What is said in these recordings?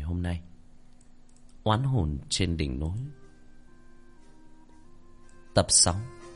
hôm nay. Oán hồn trên đỉnh núi, tập 6.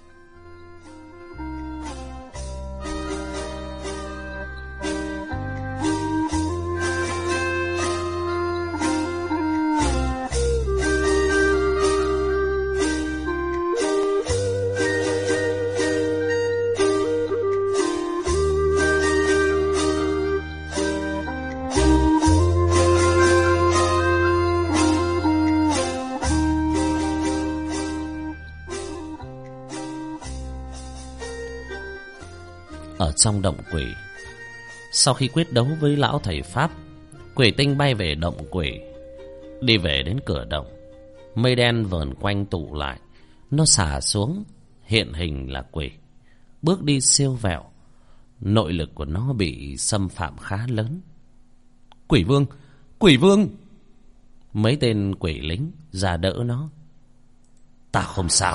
Ở trong động quỷ, sau khi quyết đấu với lão thầy Pháp, Quỷ Tinh bay về động quỷ. Đi về đến cửa động, mây đen vờn quanh tụ lại. Nó xả xuống, hiện hình là quỷ. Bước đi siêu vẹo, nội lực của nó bị xâm phạm khá lớn. Quỷ vương! Quỷ vương! Mấy tên quỷ lính ra đỡ nó. Ta không sao.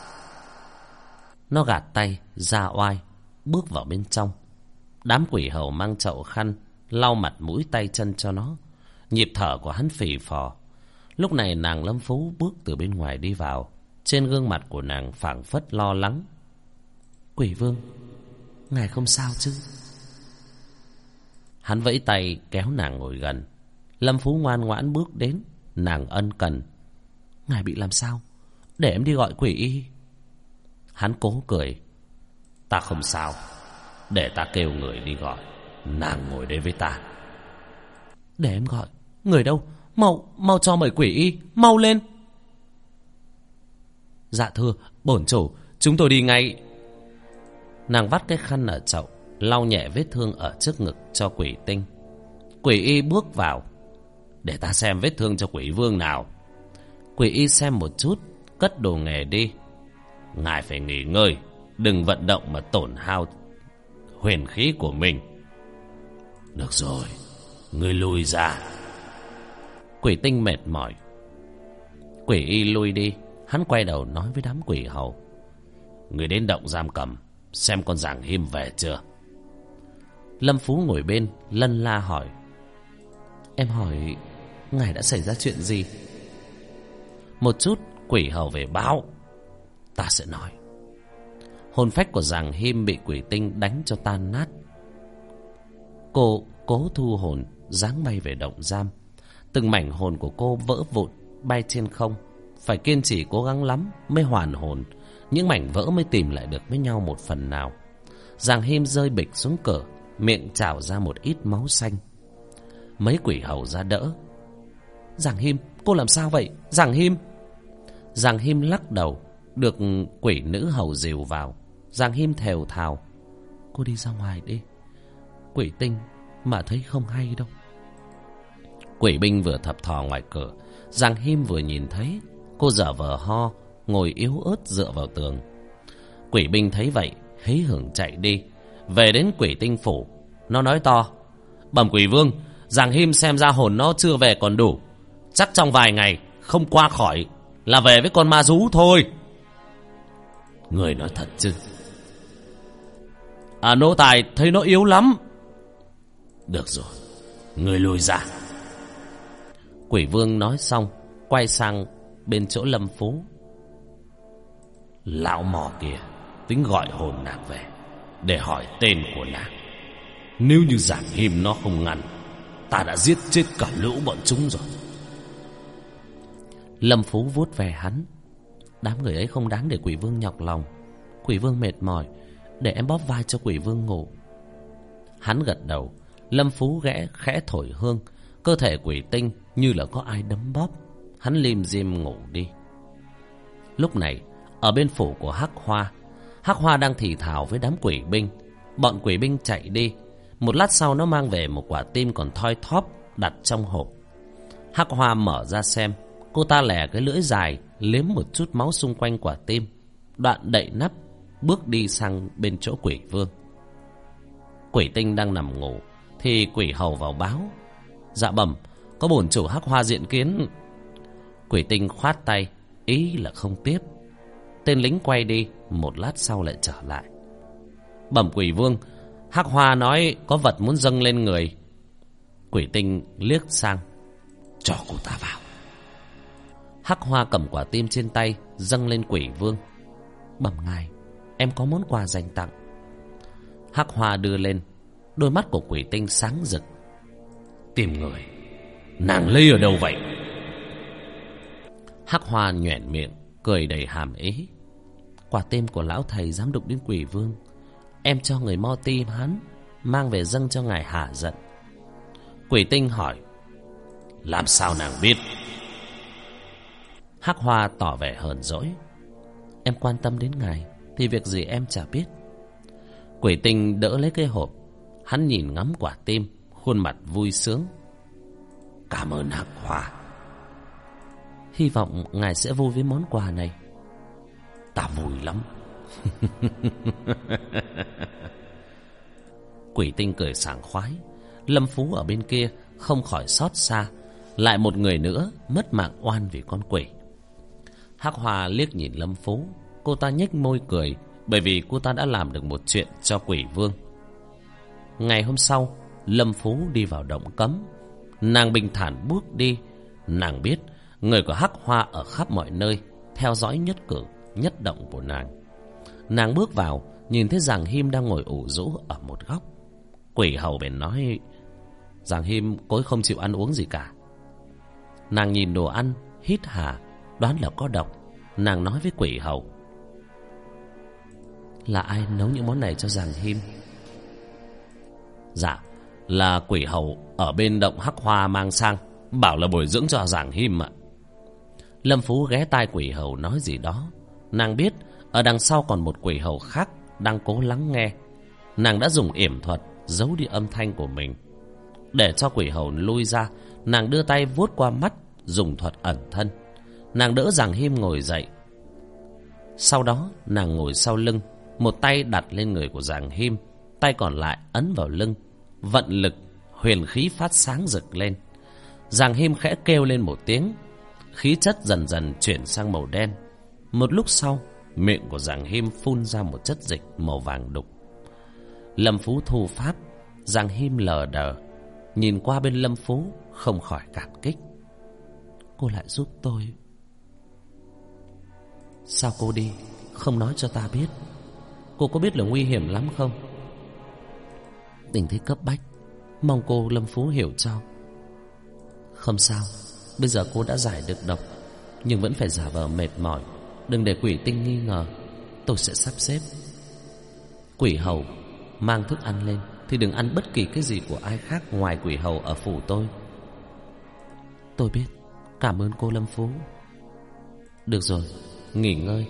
Nó gạt tay ra oai, bước vào bên trong. Đám quỷ hầu mang chậu khăn lau mặt mũi tay chân cho nó. Nhịp thở của hắn phì phò. Lúc này nàng Lâm Phú bước từ bên ngoài đi vào. Trên gương mặt của nàng phảng phất lo lắng. Quỷ vương, ngài không sao chứ? Hắn vẫy tay kéo nàng ngồi gần. Lâm Phú ngoan ngoãn bước đến. Nàng ân cần. Ngài bị làm sao? Để em đi gọi quỷ y. Hắn cố cười. Ta không sao, để ta kêu người đi gọi. Nàng ngồi đây với ta. Để em gọi. Người đâu? Mau cho mời quỷ y, mau lên. Dạ thưa bổn chủ, chúng tôi đi ngay. Nàng vắt cái khăn ở chậu, lau nhẹ vết thương ở trước ngực cho Quỷ Tinh. Quỷ y bước vào. Để ta xem vết thương cho quỷ vương nào. Quỷ y xem một chút, cất đồ nghề đi. Ngài phải nghỉ ngơi, đừng vận động mà tổn hao huyền khí của mình. Được rồi, ngươi lui ra. Quỷ Tinh mệt mỏi. Quỷ y lui đi. Hắn quay đầu nói với đám quỷ hầu. Người đến động giam cầm, xem con Giàng Him về chưa. Lâm Phú ngồi bên lân la hỏi. Em hỏi ngài đã xảy ra chuyện gì? Một chút quỷ hầu về báo. Ta sẽ nói. Hồn phách của Giàng Him bị Quỷ Tinh đánh cho tan nát. Cô cố thu hồn, giáng bay về động giam. Từng mảnh hồn của cô vỡ vụn, bay trên không. Phải kiên trì cố gắng lắm mới hoàn hồn. Những mảnh vỡ mới tìm lại được với nhau một phần nào. Giàng Him rơi bịch xuống cửa, miệng trào ra một ít máu xanh. Mấy quỷ hầu ra đỡ. Giàng Him, cô làm sao vậy? Giàng Him! Giàng Him lắc đầu. Được quỷ nữ hầu dìu vào. Giàng Him thều thào. Cô đi ra ngoài đi. Quỷ Tinh mà thấy không hay đâu. Quỷ binh vừa thập thò ngoài cửa, Giàng Him vừa nhìn thấy. Cô dở vờ ho, ngồi yếu ớt dựa vào tường. Quỷ binh thấy vậy, hí hửng chạy đi. Về đến Quỷ Tinh phủ, nó nói to. Bẩm quỷ vương, Giàng Him xem ra hồn nó chưa về còn đủ. Chắc trong vài ngày không qua khỏi là về với con ma rú thôi. Người nói thật chứ? Nô tài thấy nó yếu lắm. Được rồi, người lùi ra. Quỷ vương nói xong, quay sang bên chỗ Lâm Phú. Lão mò kia tính gọi hồn nàng về để hỏi tên của nàng. Nếu như Giàng Him nó không ngăn, ta đã giết chết cả lũ bọn chúng rồi. Lâm Phú vuốt về hắn. Đám người ấy không đáng để quỷ vương nhọc lòng. Quỷ vương mệt mỏi, để em bóp vai cho quỷ vương ngủ. Hắn gật đầu. Lâm Phú khẽ thổi hương. Cơ thể Quỷ Tinh như là có ai đấm bóp. Hắn lim dim ngủ đi. Lúc này ở bên phủ của Hắc Hoa đang thì thào với đám quỷ binh. Bọn quỷ binh chạy đi. Một lát sau nó mang về một quả tim còn thoi thóp đặt trong hộp. Hắc Hoa mở ra xem. Cô ta lẻ cái lưỡi dài liếm một chút máu xung quanh quả tim, đoạn đậy nắp, bước đi sang bên chỗ quỷ vương. Quỷ Tinh đang nằm ngủ thì quỷ hầu vào báo. Dạ bẩm, có bổn chủ Hắc Hoa diện kiến. Quỷ Tinh khoát tay, ý là không tiếp. Tên lính quay đi, một lát sau lại trở lại. Bẩm quỷ vương, Hắc Hoa nói có vật muốn dâng lên người. Quỷ Tinh liếc sang. cho cô ta vào. Hắc Hoa cầm quả tim trên tay dâng lên Quỷ Vương. Bẩm ngài, em có món quà dành tặng. Hắc Hoa đưa lên. Đôi mắt của Quỷ Tinh sáng rực. Tìm người, nàng lấy ở đâu vậy? Hắc Hoa nhoẻn miệng cười đầy hàm ý. Quả tim của lão thầy dám đụng đến Quỷ Vương, em cho người mo tim hắn mang về dâng cho ngài hả giận. Quỷ Tinh hỏi, làm sao nàng biết? Hắc Hoa tỏ vẻ hờn dỗi. Em quan tâm đến ngài thì việc gì em chả biết. Quỷ Tinh đỡ lấy cái hộp. Hắn nhìn ngắm quả tim, khuôn mặt vui sướng. Cảm ơn Hắc Hoa. Hy vọng ngài sẽ vui với món quà này. Ta vui lắm. Quỷ Tinh cười sảng khoái. Lâm Phú ở bên kia không khỏi xót xa. Lại một người nữa mất mạng oan vì con quỷ. Hắc Hoa liếc nhìn Lâm Phú. Cô ta nhếch môi cười, bởi vì cô ta đã làm được một chuyện cho Quỷ Vương. Ngày hôm sau, Lâm Phú đi vào động cấm. Nàng bình thản bước đi. Nàng biết người của Hắc Hoa ở khắp mọi nơi, theo dõi nhất cử nhất động của nàng. Nàng bước vào, nhìn thấy Giàng Him đang ngồi ủ rũ ở một góc. Quỷ hầu bèn nói, Giàng Him cô ấy không chịu ăn uống gì cả. Nàng nhìn đồ ăn, hít hà, đoán là có độc. Nàng nói với Quỷ hầu, là ai nấu những món này cho Giàng Him? Dạ, là Quỷ hầu ở bên động Hắc Hoa mang sang, bảo là bồi dưỡng cho Giàng Him ạ. Lâm Phú ghé tai Quỷ hầu nói gì đó. Nàng biết ở đằng sau còn một Quỷ hầu khác đang cố lắng nghe. Nàng đã dùng yểm thuật giấu đi âm thanh của mình. Để cho Quỷ hầu lui ra, nàng đưa tay vuốt qua mắt, dùng thuật ẩn thân. Nàng đỡ Giàng Him ngồi dậy. Sau đó nàng ngồi sau lưng, một tay đặt lên người của Giàng Him, tay còn lại ấn vào lưng. Vận lực, huyền khí phát sáng rực lên. Giàng Him khẽ kêu lên một tiếng. Khí chất dần dần chuyển sang màu đen. Một lúc sau, miệng của Giàng Him phun ra một chất dịch màu vàng đục. Lâm Phú thu pháp. Giàng Him lờ đờ, nhìn qua bên Lâm Phú, không khỏi cảm kích. Cô lại giúp tôi. Sao cô đi không nói cho ta biết? Cô có biết là nguy hiểm lắm không? Tình thế cấp bách, mong cô Lâm Phú hiểu cho. Không sao, bây giờ cô đã giải được độc, nhưng vẫn phải giả vờ mệt mỏi. Đừng để Quỷ Tinh nghi ngờ. Tôi sẽ sắp xếp. Quỷ hầu mang thức ăn lên thì đừng ăn bất kỳ cái gì của ai khác ngoài Quỷ hầu ở phủ tôi. Tôi biết. Cảm ơn cô Lâm Phú. Được rồi, nghỉ ngơi.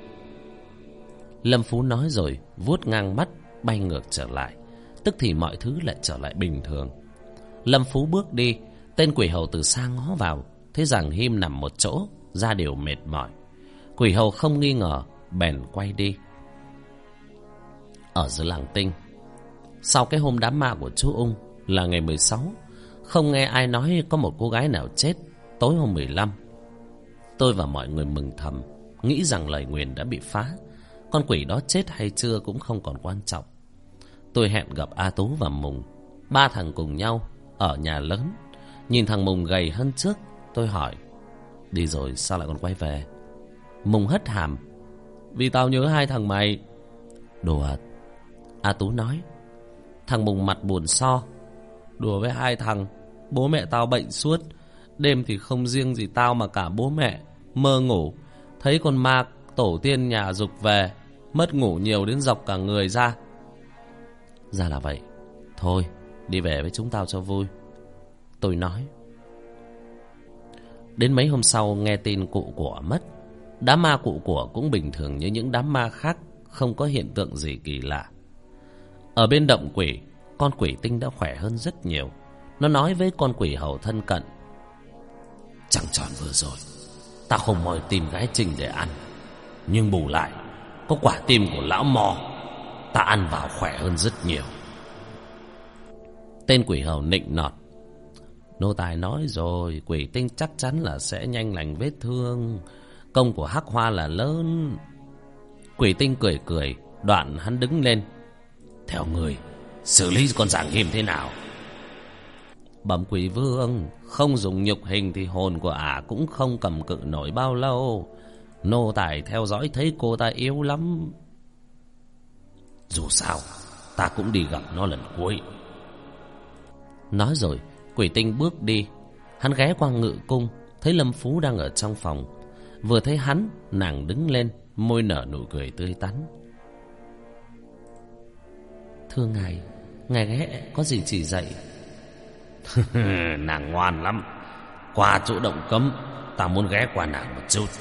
Lâm Phú nói rồi vuốt ngang mắt, bay ngược trở lại. Tức thì mọi thứ lại trở lại bình thường. Lâm Phú bước đi. Tên Quỷ hầu từ xa ngó vào, thấy Giàng Him nằm một chỗ, da đều mệt mỏi. Quỷ hầu không nghi ngờ, bèn quay đi. Ở giữa làng Tinh, sau cái hôm đám ma của chú Ung là ngày 16, không nghe ai nói có một cô gái nào chết tối hôm 15. Tôi và mọi người mừng thầm, nghĩ rằng lời nguyền đã bị phá. Con quỷ đó chết hay chưa cũng không còn quan trọng. Tôi hẹn gặp A Tú và Mùng, ba thằng cùng nhau ở nhà lớn. Nhìn thằng Mùng gầy hơn trước, tôi hỏi, đi rồi sao lại còn quay về? Mùng hất hàm, vì tao nhớ hai thằng mày. Đùa. A Tú nói. Thằng Mùng mặt buồn so, đùa với hai thằng, bố mẹ tao bệnh suốt. Đêm thì không riêng gì tao mà cả bố mẹ mơ ngủ thấy con ma tổ tiên nhà giục về, mất ngủ nhiều đến dọc cả người ra. Ra là vậy. Thôi đi về với chúng tao cho vui, tôi nói. Đến mấy hôm sau nghe tin cụ của mất. Đám ma cụ của cũng bình thường như những đám ma khác, không có hiện tượng gì kỳ lạ. Ở bên động quỷ, con Quỷ Tinh đã khỏe hơn rất nhiều. Nó nói với con Quỷ hầu thân cận, trăng tròn vừa rồi ta không moi tim gái Trinh để ăn, nhưng bù lại có quả tim của lão Mò, ta ăn vào khỏe hơn rất nhiều. Tên Quỷ hầu nịnh nọt, nô tài nói rồi, Quỷ Tinh chắc chắn là sẽ nhanh lành vết thương. Công của Hắc Hoa là lớn. Quỷ Tinh cười cười, đoạn hắn đứng lên. Theo người xử lý con Giàng Him thế nào? Bẩm quỷ vương, không dùng nhục hình thì hồn của ả cũng không cầm cự nổi bao lâu. Nô tài theo dõi thấy cô ta yếu lắm. Dù sao ta cũng đi gặp nó lần cuối. Nói rồi Quỷ Tinh bước đi. Hắn ghé qua ngự cung, thấy Lâm Phú đang ở trong phòng. Vừa thấy hắn, nàng đứng lên, môi nở nụ cười tươi tắn. Thưa ngài ghé có gì chỉ dạy? Nàng ngoan lắm. Qua chỗ động cấm, ta muốn ghé qua nàng một chút.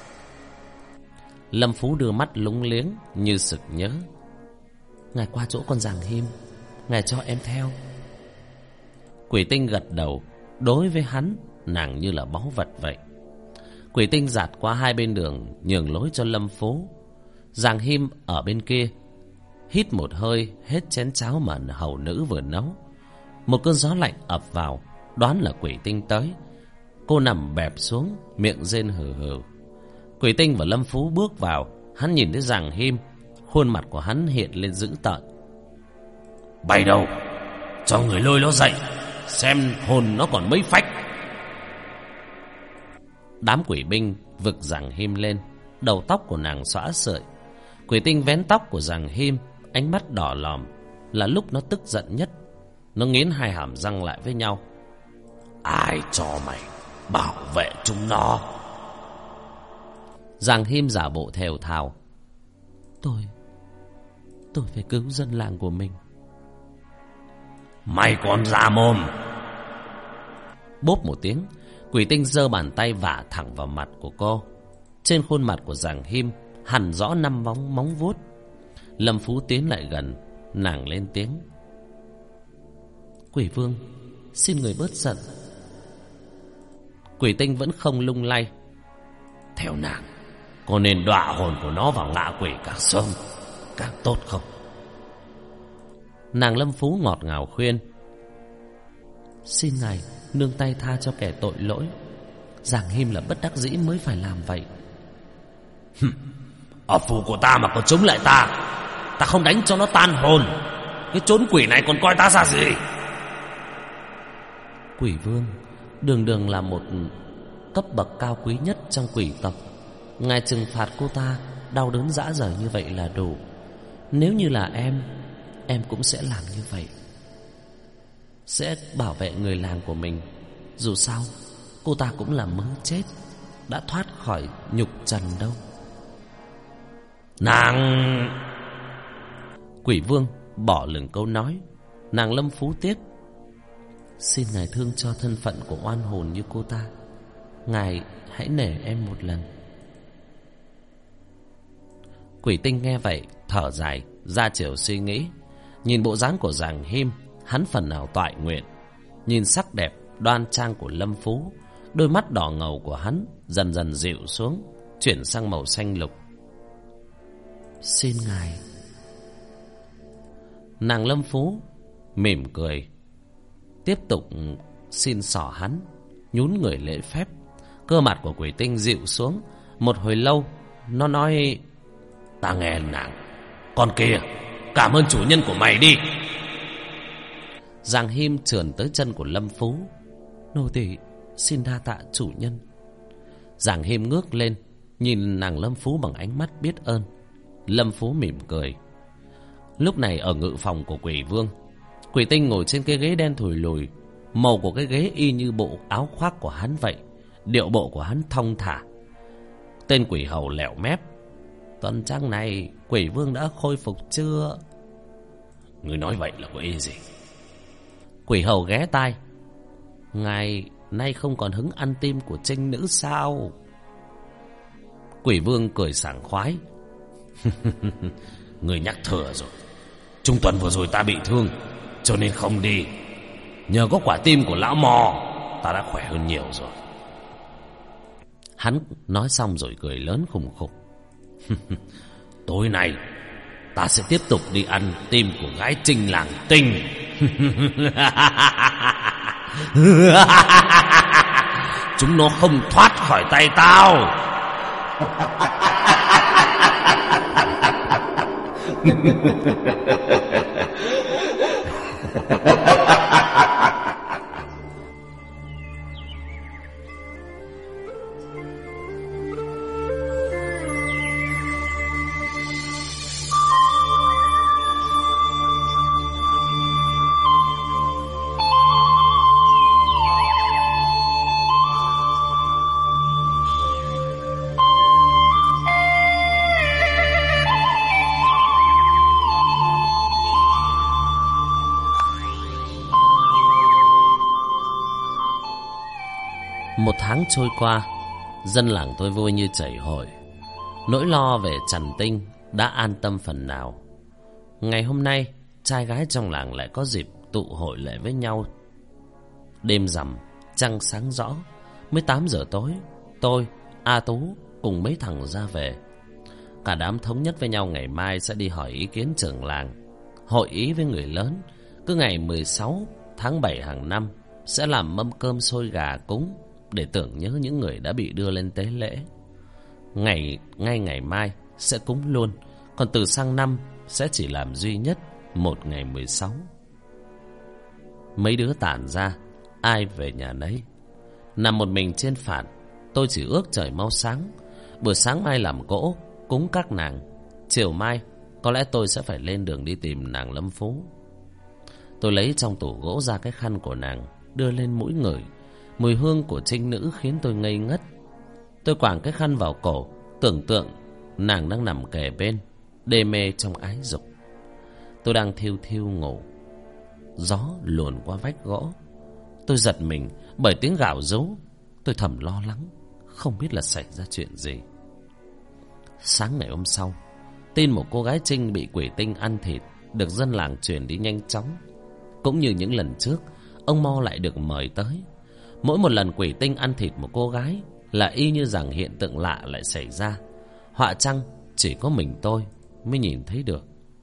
Lâm Phú đưa mắt lúng liếng như sực nhớ. Ngài qua chỗ con Giàng Him, ngài cho em theo. Quỷ Tinh gật đầu. Đối với hắn, nàng như là báu vật vậy. Quỷ Tinh dạt qua hai bên đường, nhường lối cho Lâm Phú. Giàng Him ở bên kia hít một hơi hết chén cháo mà hầu nữ vừa nấu. Một cơn gió lạnh ập vào, đoán là Quỷ Tinh tới. Cô nằm bẹp xuống, miệng rên hừ hừ. Quỷ Tinh và Lâm Phú bước vào. Hắn nhìn thấy Giàng Him, khuôn mặt của hắn hiện lên dữ tợn. Bay đâu? Cho người lôi nó dậy, xem hồn nó còn mấy phách. Đám quỷ binh vực Giàng Him lên. Đầu tóc của nàng xõa sợi. Quỷ Tinh vén tóc của Giàng Him, ánh mắt đỏ lòm. Là lúc nó tức giận nhất. Nó nghiến hai hàm răng lại với nhau. Ai cho mày bảo vệ chúng nó? Giàng Him giả bộ thều thào. Tôi phải cứu dân làng của mình. Mày còn ra mồm! Bốp một tiếng, Quỷ Tinh giơ bàn tay vả thẳng vào mặt của cô. Trên khuôn mặt của Giàng Him hằn rõ 5 móng vuốt. Lâm Phú tiến lại gần, nàng lên tiếng. Quỷ vương, xin người bớt giận. Quỷ Tinh vẫn không lung lay. Theo nàng, có nên đọa hồn của nó vào ngạ quỷ càng sớm càng tốt không? Nàng Lâm Phú ngọt ngào khuyên. Xin ngài nương tay tha cho kẻ tội lỗi. Giàng Him là bất đắc dĩ mới phải làm vậy. Ở phủ của ta mà còn chống lại ta, ta không đánh cho nó tan hồn. Cái chốn quỷ này còn coi ta ra gì? Quỷ vương, đường đường là một cấp bậc cao quý nhất trong quỷ tộc. Ngài trừng phạt cô ta đau đớn dã rời như vậy là đủ. Nếu như là em cũng sẽ làm như vậy. Sẽ bảo vệ người làng của mình. Dù sao cô ta cũng là mới chết, đã thoát khỏi nhục trần đâu. Nàng... Quỷ vương bỏ lửng câu nói. Nàng Lâm Phú tiếp. Xin ngài thương cho thân phận của oan hồn như cô ta. Ngài hãy nể em một lần. Quỷ Tinh nghe vậy thở dài, ra chiều suy nghĩ. Nhìn bộ dáng của Giàng Him, hắn phần nào toại nguyện. Nhìn sắc đẹp đoan trang của Lâm Phú, đôi mắt đỏ ngầu của hắn dần dần dịu xuống, chuyển sang màu xanh lục. Xin ngài. Nàng Lâm Phú mỉm cười, tiếp tục xin xỏ hắn, nhún người lễ phép. Cơ mặt của Quỷ Tinh dịu xuống. Một hồi lâu nó nói. Ta nghe nàng. Con kia, cảm ơn chủ nhân của mày đi. Giàng Him trườn tới chân của Lâm Phú. Nô tỳ xin đa tạ chủ nhân. Giàng Him ngước lên, nhìn nàng Lâm Phú bằng ánh mắt biết ơn. Lâm Phú mỉm cười. Lúc này ở ngự phòng của Quỷ Vương, Quỷ Tinh ngồi trên cái ghế đen thùi lùi. Màu của cái ghế y như bộ áo khoác của hắn vậy. Điệu bộ của hắn thong thả. Tên quỷ hầu lẹo mép. Tuần trăng này Quỷ Vương đã khôi phục chưa? Ngươi nói vậy là có ý gì? Quỷ hầu ghé tai. Ngài nay không còn hứng ăn tim của trinh nữ sao? Quỷ Vương cười sảng khoái. Ngươi nhắc thừa rồi. Trung tuần vừa rồi ta bị thương, cho nên không đi. Nhờ có quả tim của lão mò, ta đã khỏe hơn nhiều rồi. Hắn nói xong rồi cười lớn khùng khục. Tối nay ta sẽ tiếp tục đi ăn tim của gái trinh làng Tinh. Chúng nó không thoát khỏi tay tao. Một tháng trôi qua, dân làng tôi vui như chảy hội. Nỗi lo về Trần Tinh đã an tâm phần nào. Ngày hôm nay, trai gái trong làng lại có dịp tụ hội lại với nhau. Đêm rằm, trăng sáng rõ, mới 8 giờ tối, tôi, A Tú cùng mấy thằng ra về. Cả đám thống nhất với nhau ngày mai sẽ đi hỏi ý kiến trưởng làng, hội ý với người lớn. Cứ ngày 16 tháng 7 hàng năm sẽ làm mâm cơm xôi gà cúng để tưởng nhớ những người đã bị đưa lên tế lễ. Ngay ngày mai sẽ cúng luôn, còn từ sang năm sẽ chỉ làm duy nhất một ngày 16. Mấy đứa tản ra, ai về nhà nấy. Nằm một mình trên phản, tôi chỉ ước trời mau sáng. Buổi sáng mai làm cỗ cúng các nàng, chiều mai có lẽ tôi sẽ phải lên đường đi tìm nàng Lâm Phú. Tôi lấy trong tủ gỗ ra cái khăn của nàng, đưa lên mũi ngửi. Mùi hương của trinh nữ khiến tôi ngây ngất. Tôi quàng cái khăn vào cổ, tưởng tượng nàng đang nằm kề bên, đê mê trong ái dục. Tôi đang thiêu thiêu ngủ, gió luồn qua vách gỗ. Tôi giật mình bởi tiếng gào rú. Tôi thầm lo lắng, không biết là xảy ra chuyện gì. Sáng ngày hôm sau, tin một cô gái Trinh bị quỷ tinh ăn thịt được dân làng truyền đi nhanh chóng. Cũng như những lần trước, ông Mo lại được mời tới. Mỗi một lần quỷ tinh ăn thịt một cô gái là y như rằng hiện tượng lạ lại xảy ra. Họa chăng chỉ có mình tôi mới nhìn thấy được.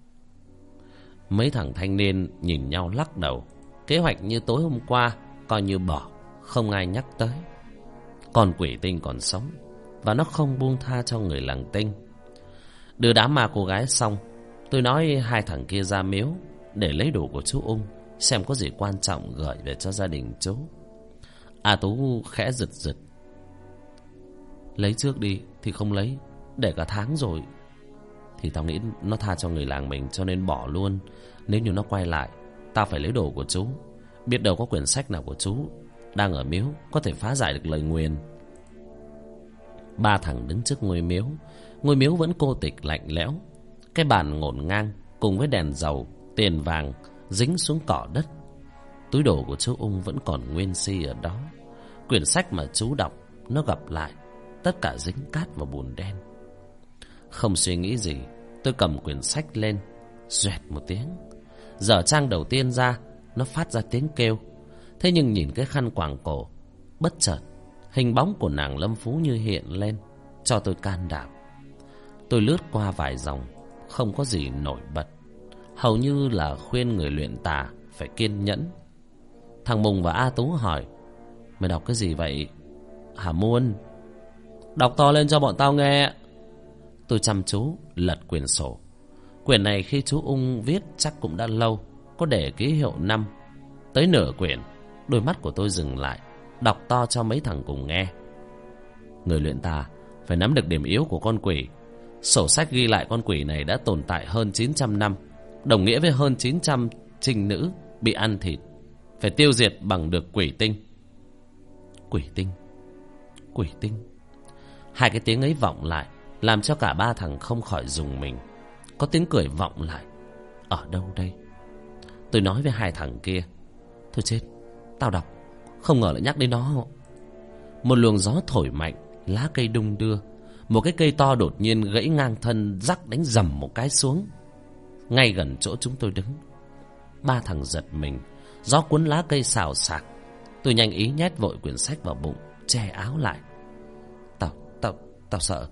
Mấy thằng thanh niên nhìn nhau lắc đầu. Kế hoạch như tối hôm qua coi như bỏ, không ai nhắc tới. Còn quỷ tinh còn sống, và nó không buông tha cho người làng Tinh. Đưa đám ma cô gái xong, tôi nói hai thằng kia ra miếu để lấy đồ của chú Ung, xem có gì quan trọng gửi về cho gia đình chú. A Tú khẽ giật giật. Lấy trước đi thì không lấy, để cả tháng rồi thì tao nghĩ nó tha cho người làng mình, cho nên bỏ luôn. Nếu như nó quay lại, tao phải lấy đồ của chú. Biết đâu có quyển sách nào của chú đang ở miếu có thể phá giải được lời nguyền. Ba thằng đứng trước ngôi miếu. Ngôi miếu vẫn cô tịch lạnh lẽo. Cái bàn ngổn ngang cùng với đèn dầu, tiền vàng dính xuống cỏ đất. Túi đồ của chú Ung vẫn còn nguyên si ở đó. Quyển sách mà chú đọc nó gập lại, tất cả dính cát và bùn đen. Không suy nghĩ gì, tôi cầm quyển sách lên, doẹt một tiếng. Dở trang đầu tiên ra, nó phát ra tiếng kêu. Thế nhưng nhìn cái khăn quàng cổ, bất chợt hình bóng của nàng Lâm Phú như hiện lên, cho tôi can đảm. Tôi lướt qua vài dòng, không có gì nổi bật, hầu như là khuyên người luyện tà phải kiên nhẫn. Thằng Mùng và A Tú hỏi: Mày đọc cái gì vậy hả Muôn? Đọc to lên cho bọn tao nghe. Tôi chăm chú lật quyển sổ. Quyển này khi chú Ung viết chắc cũng đã lâu, có để ký hiệu năm. Tới nửa quyển, đôi mắt của tôi dừng lại, đọc to cho mấy thằng cùng nghe. Người luyện tà phải nắm được điểm yếu của con quỷ. Sổ sách ghi lại con quỷ này đã tồn tại hơn 900 năm, đồng nghĩa với hơn 900 trinh nữ bị ăn thịt. Phải tiêu diệt bằng được quỷ tinh. Quỷ tinh, quỷ tinh. Hai cái tiếng ấy vọng lại, làm cho cả ba thằng không khỏi rùng mình. Có tiếng cười vọng lại. Ở đâu đây? Tôi nói với hai thằng kia: Thôi chết, tao đọc, không ngờ lại nhắc đến nó. Một luồng gió thổi mạnh, lá cây đung đưa. Một cái cây to đột nhiên gãy ngang thân, rắc đánh rầm một cái xuống, ngay gần chỗ chúng tôi đứng. Ba thằng giật mình. Gió cuốn lá cây xào xạc. Tôi nhanh ý nhét vội quyển sách vào bụng, che áo lại. Tao sợ.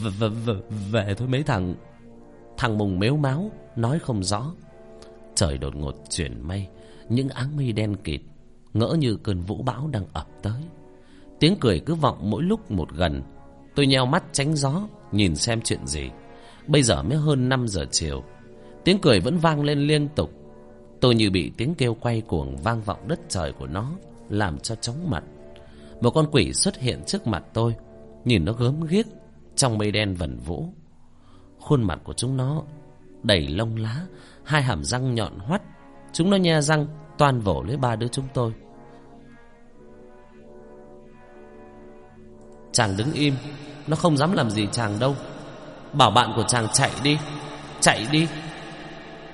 Về thôi mấy thằng. Thằng Mùng mếu máo nói không rõ. Trời đột ngột chuyển mây, những áng mây đen kịt, ngỡ như cơn vũ bão đang ập tới. Tiếng cười cứ vọng mỗi lúc một gần. Tôi nheo mắt tránh gió, nhìn xem chuyện gì. Bây giờ mới hơn 5 giờ chiều, tiếng cười vẫn vang lên liên tục. Tôi như bị tiếng kêu quay cuồng vang vọng đất trời của nó làm cho chóng mặt. Một con quỷ xuất hiện trước mặt tôi. Nhìn nó gớm ghiếc trong mây đen vần vũ. Khuôn mặt của chúng nó đầy lông lá, hai hàm răng nhọn hoắt. Chúng nó nhe răng toan vỗ lấy ba đứa chúng tôi. Chàng đứng im, nó không dám làm gì chàng đâu. Bảo bạn của chàng chạy đi. Chạy đi.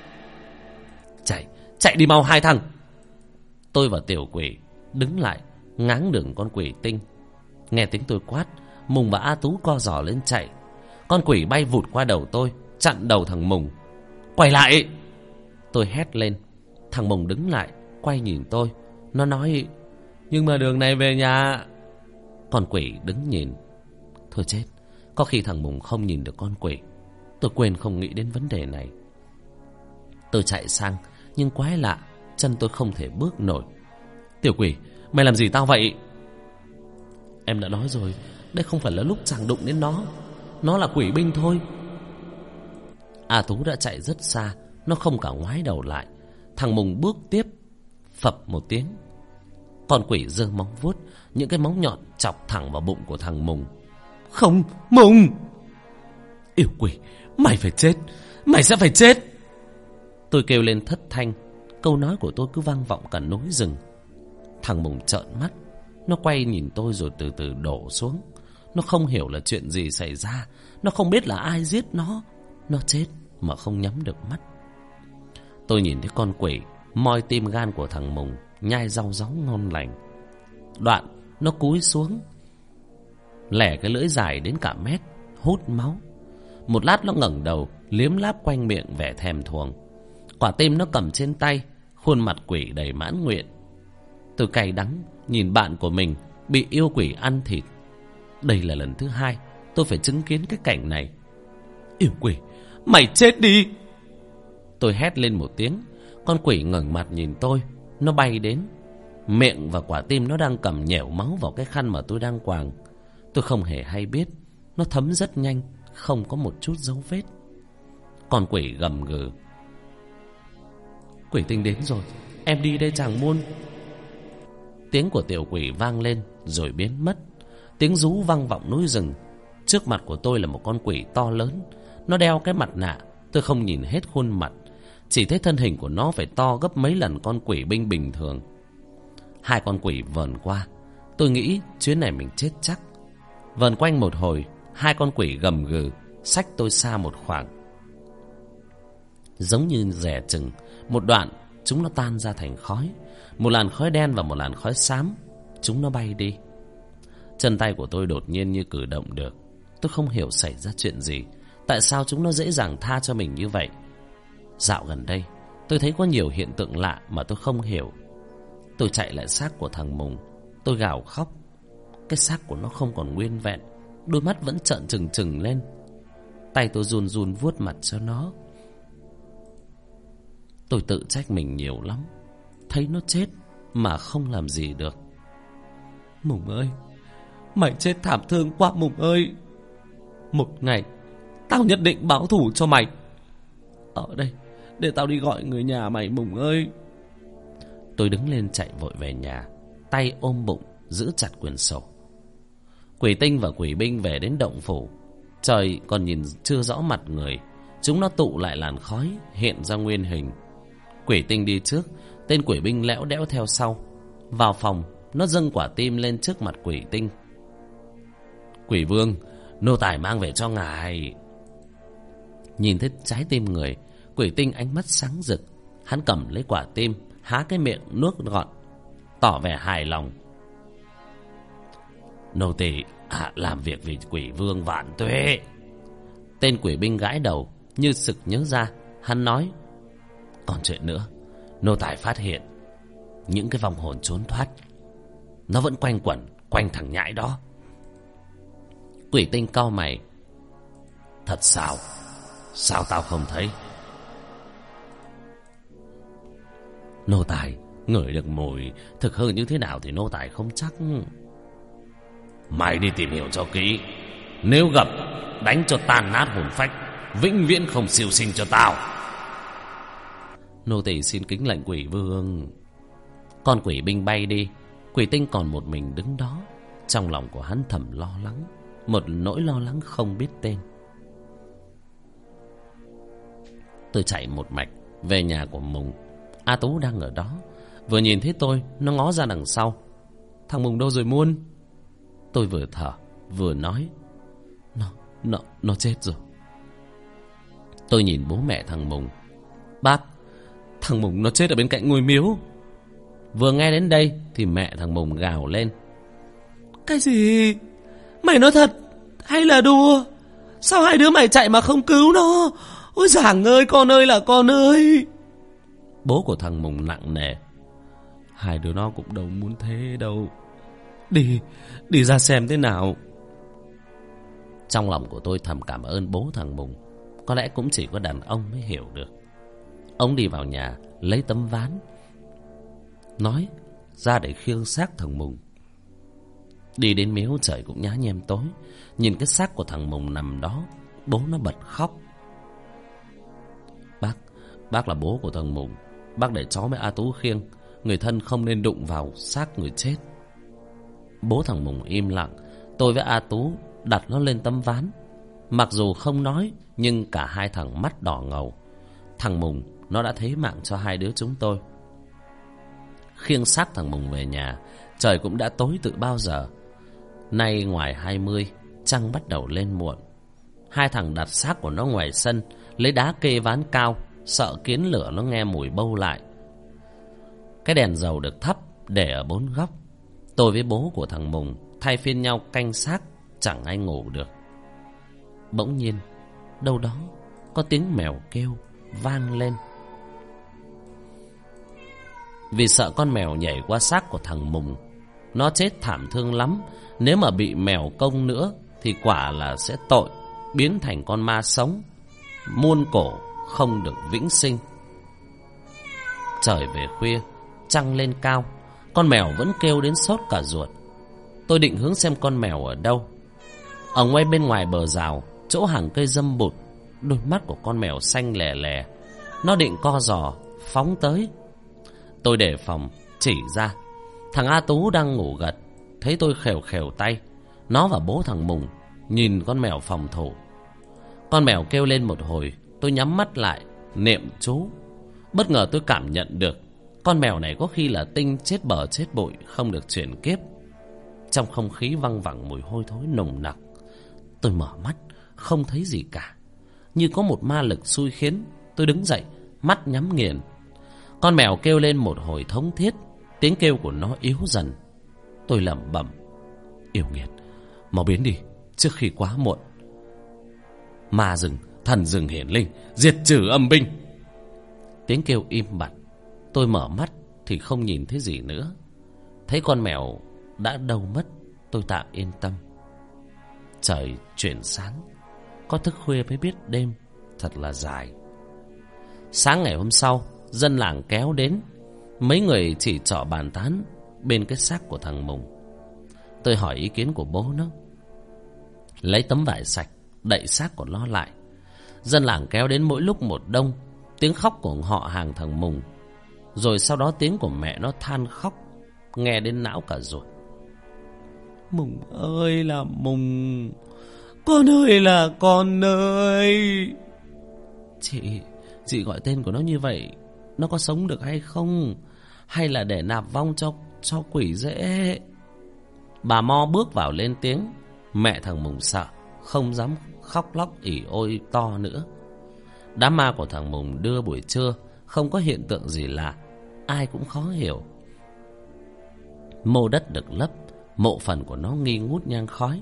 Chạy đi mau hai thằng. Tôi và tiểu quỷ đứng lại, ngáng đường con quỷ tinh. Nghe tiếng tôi quát, Mùng và A Tú co giò lên chạy. Con quỷ bay vụt qua đầu tôi, chặn đầu thằng Mùng. Quay lại! Tôi hét lên. Thằng Mùng đứng lại, quay nhìn tôi. Nó nói: nhưng mà đường này về nhà. Con quỷ đứng nhìn. Thôi chết, có khi thằng Mùng không nhìn được con quỷ. Tôi quên không nghĩ đến vấn đề này. Tôi chạy sang, nhưng quái lạ, chân tôi không thể bước nổi. Tiểu quỷ, mày làm gì tao vậy? Em đã nói rồi, đây không phải là lúc chàng đụng đến nó. Nó là quỷ binh thôi. A Tú đã chạy rất xa, nó không cả ngoái đầu lại. Thằng Mùng bước tiếp. Phập một tiếng, con quỷ giơ móng vuốt, những cái móng nhọn chọc thẳng vào bụng của thằng Mùng. Không, Mùng! Yêu quỷ, mày phải chết, mày sẽ phải chết! Tôi kêu lên thất thanh. Câu nói của tôi cứ vang vọng cả núi rừng. Thằng Mùng trợn mắt, nó quay nhìn tôi rồi từ từ đổ xuống. Nó không hiểu là chuyện gì xảy ra. Nó không biết là ai giết nó. Nó chết mà không nhắm được mắt. Tôi nhìn thấy con quỷ moi tim gan của thằng Mùng, nhai rau ráu ngon lành. Đoạn nó cúi xuống, lẻ cái lưỡi dài đến cả mét, hút máu. Một lát nó ngẩng đầu, liếm láp quanh miệng vẻ thèm thuồng. Quả tim nó cầm trên tay, khuôn mặt quỷ đầy mãn nguyện. Tôi cay đắng nhìn bạn của mình bị yêu quỷ ăn thịt. Đây là lần thứ hai tôi phải chứng kiến cái cảnh này. Yêu quỷ, mày chết đi! Tôi hét lên một tiếng. Con quỷ ngẩng mặt nhìn tôi. Nó bay đến. Miệng và quả tim nó đang cầm nhẻo máu vào cái khăn mà tôi đang quàng. Tôi không hề hay biết. Nó thấm rất nhanh, không có một chút dấu vết. Con quỷ gầm gừ. Quỷ tinh đến rồi, em đi đây chàng muôn. Tiếng của tiểu quỷ vang lên rồi biến mất. Tiếng rú vang vọng núi rừng. Trước mặt của tôi là một con quỷ to lớn. Nó đeo cái mặt nạ. Tôi không nhìn hết khuôn mặt, chỉ thấy thân hình của nó phải to gấp mấy lần con quỷ binh bình thường. Hai con quỷ vờn qua. Tôi nghĩ chuyến này mình chết chắc. Vờn quanh một hồi, hai con quỷ gầm gừ xách tôi xa một khoảng. Giống như dè chừng. Một đoạn chúng nó tan ra thành khói. Một làn khói đen và một làn khói xám. Chúng nó bay đi. Chân tay của tôi đột nhiên như cử động được. Tôi không hiểu xảy ra chuyện gì. Tại sao chúng nó dễ dàng tha cho mình như vậy? Dạo gần đây tôi thấy có nhiều hiện tượng lạ mà tôi không hiểu. Tôi chạy lại xác của thằng Mùng. Tôi gào khóc. Cái xác của nó không còn nguyên vẹn. Đôi mắt vẫn trợn trừng trừng lên. Tay tôi run run vuốt mặt cho nó. Tôi tự trách mình nhiều lắm. Thấy nó chết mà không làm gì được. Mùng ơi, mày chết thảm thương quá Mùng ơi. Một ngày tao nhất định báo thù cho mày. Ở đây để tao đi gọi người nhà mày Mùng ơi. Tôi đứng lên chạy vội về nhà, tay ôm bụng giữ chặt quyển sổ. Quỷ tinh và quỷ binh về đến động phủ. Trời còn nhìn chưa rõ mặt người. Chúng nó tụ lại làn khói hiện ra nguyên hình. Quỷ tinh đi trước, tên quỷ binh lẽo đẽo theo sau. Vào phòng, nó dâng quả tim lên trước mặt quỷ tinh. Quỷ vương, nô tài mang về cho ngài. Nhìn thấy trái tim người, quỷ tinh ánh mắt sáng rực. Hắn cầm lấy quả tim, há cái miệng nuốt gọn, tỏ vẻ hài lòng. Nô tỳ làm việc vì quỷ vương vạn tuế. Tên quỷ binh gãi đầu như sực nhớ ra. Hắn nói: còn chuyện nữa, nô tài phát hiện những cái vong hồn trốn thoát, nó vẫn quanh quẩn quanh thằng nhãi đó. Quỷ tinh cau mày: thật sao? Sao tao không thấy? Nô tài ngửi được mùi, thực hư như thế nào thì nô tài không chắc. Mày đi tìm hiểu cho kỹ. Nếu gặp, đánh cho tan nát hồn phách, vĩnh viễn không siêu sinh cho tao. Nô tỳ xin kính lệnh quỷ vương. Con quỷ binh bay đi. Quỷ tinh còn một mình đứng đó. Trong lòng của hắn thầm lo lắng, một nỗi lo lắng không biết tên. Tôi chạy một mạch về nhà của Mùng. A Tú đang ở đó. Vừa nhìn thấy tôi, nó ngó ra đằng sau. Thằng Mùng đâu rồi muôn? Tôi vừa thở vừa nói: Nó chết rồi. Tôi nhìn bố mẹ thằng Mùng. Bác, thằng Mùng nó chết ở bên cạnh ngôi miếu. Vừa nghe đến đây thì mẹ thằng Mùng gào lên. Cái gì? Mày nói thật hay là đùa? Sao hai đứa mày chạy mà không cứu nó? Ôi Giảng ơi, con ơi là con ơi. Bố của thằng Mùng nặng nề. Hai đứa nó cũng đâu muốn thế đâu. Đi ra xem thế nào. Trong lòng của tôi thầm cảm ơn bố thằng Mùng. Có lẽ cũng chỉ có đàn ông mới hiểu được. Ông đi vào nhà lấy tấm ván, nói ra để khiêng xác thằng Mùng. Đi đến miếu trời cũng nhá nhem tối. Nhìn cái xác của thằng Mùng nằm đó, bố nó bật khóc. Bác là bố của thằng Mùng. Bác để cháu với A Tú khiêng. Người thân không nên đụng vào xác người chết. Bố thằng Mùng im lặng. Tôi với A Tú đặt nó lên tấm ván. Mặc dù không nói, nhưng cả hai thằng mắt đỏ ngầu. Thằng Mùng nó đã thế mạng cho hai đứa chúng tôi. Khiêng xác thằng Mùng về nhà, trời cũng đã tối từ bao giờ. Nay ngoài 20, trăng bắt đầu lên muộn. Hai thằng đặt xác của nó ngoài sân, lấy đá kê ván cao, sợ kiến lửa nó nghe mùi bâu lại. Cái đèn dầu được thắp để ở 4 góc. Tôi với bố của thằng Mùng thay phiên nhau canh xác, chẳng ai ngủ được. Bỗng nhiên đâu đó có tiếng mèo kêu vang lên. Vì sợ con mèo nhảy qua xác của thằng Mùng, nó chết thảm thương lắm. Nếu mà bị mèo công nữa thì quả là sẽ tội, biến thành con ma sống, muôn cổ không được vĩnh sinh. Trời về khuya, trăng lên cao, con mèo vẫn kêu đến sốt cả ruột. Tôi định hướng xem con mèo ở đâu. Ở ngay bên ngoài bờ rào, chỗ hàng cây dâm bụt, đôi mắt của con mèo xanh lè lè. Nó định co giò phóng tới. Tôi đề phòng chỉ ra. Thằng A Tú đang ngủ gật, thấy tôi khều khều tay. Nó và bố thằng Mùng nhìn con mèo phòng thủ. Con mèo kêu lên một hồi, tôi nhắm mắt lại niệm chú. Bất ngờ tôi cảm nhận được con mèo này có khi là tinh chết bờ chết bụi, không được chuyển kiếp. Trong không khí văng vẳng mùi hôi thối nồng nặc. Tôi mở mắt không thấy gì cả. Như có một ma lực xui khiến. Tôi đứng dậy, mắt nhắm nghiền. Con mèo kêu lên một hồi thống thiết. Tiếng kêu của nó yếu dần. Tôi lẩm bẩm: yêu nghiệt, mau biến đi trước khi quá muộn. Ma rừng, thần rừng hiển linh, diệt trừ âm binh. Tiếng kêu im bặt. Tôi mở mắt thì không nhìn thấy gì nữa. Thấy con mèo đã đâu mất, tôi tạm yên tâm. Trời chuyển sáng. Có thức khuya mới biết đêm thật là dài. Sáng ngày hôm sau, dân làng kéo đến. Mấy người chỉ trỏ bàn tán bên cái xác của thằng Mùng. Tôi hỏi ý kiến của bố nó. Lấy tấm vải sạch đậy xác của nó lại. Dân làng kéo đến mỗi lúc một đông. Tiếng khóc của họ hàng thằng Mùng, rồi sau đó tiếng của mẹ nó than khóc, nghe đến não cả ruột. Mùng ơi là Mùng, con ơi là con ơi. Chị gọi tên của nó như vậy, nó có sống được hay không? Hay là để nạp vong cho quỷ dễ? Bà Mo bước vào lên tiếng. Mẹ thằng Mùng sợ, không dám khóc lóc ỉ ôi to nữa. Đám ma của thằng Mùng đưa buổi trưa, không có hiện tượng gì lạ, ai cũng khó hiểu. Mô đất được lấp, mộ phần của nó nghi ngút nhang khói.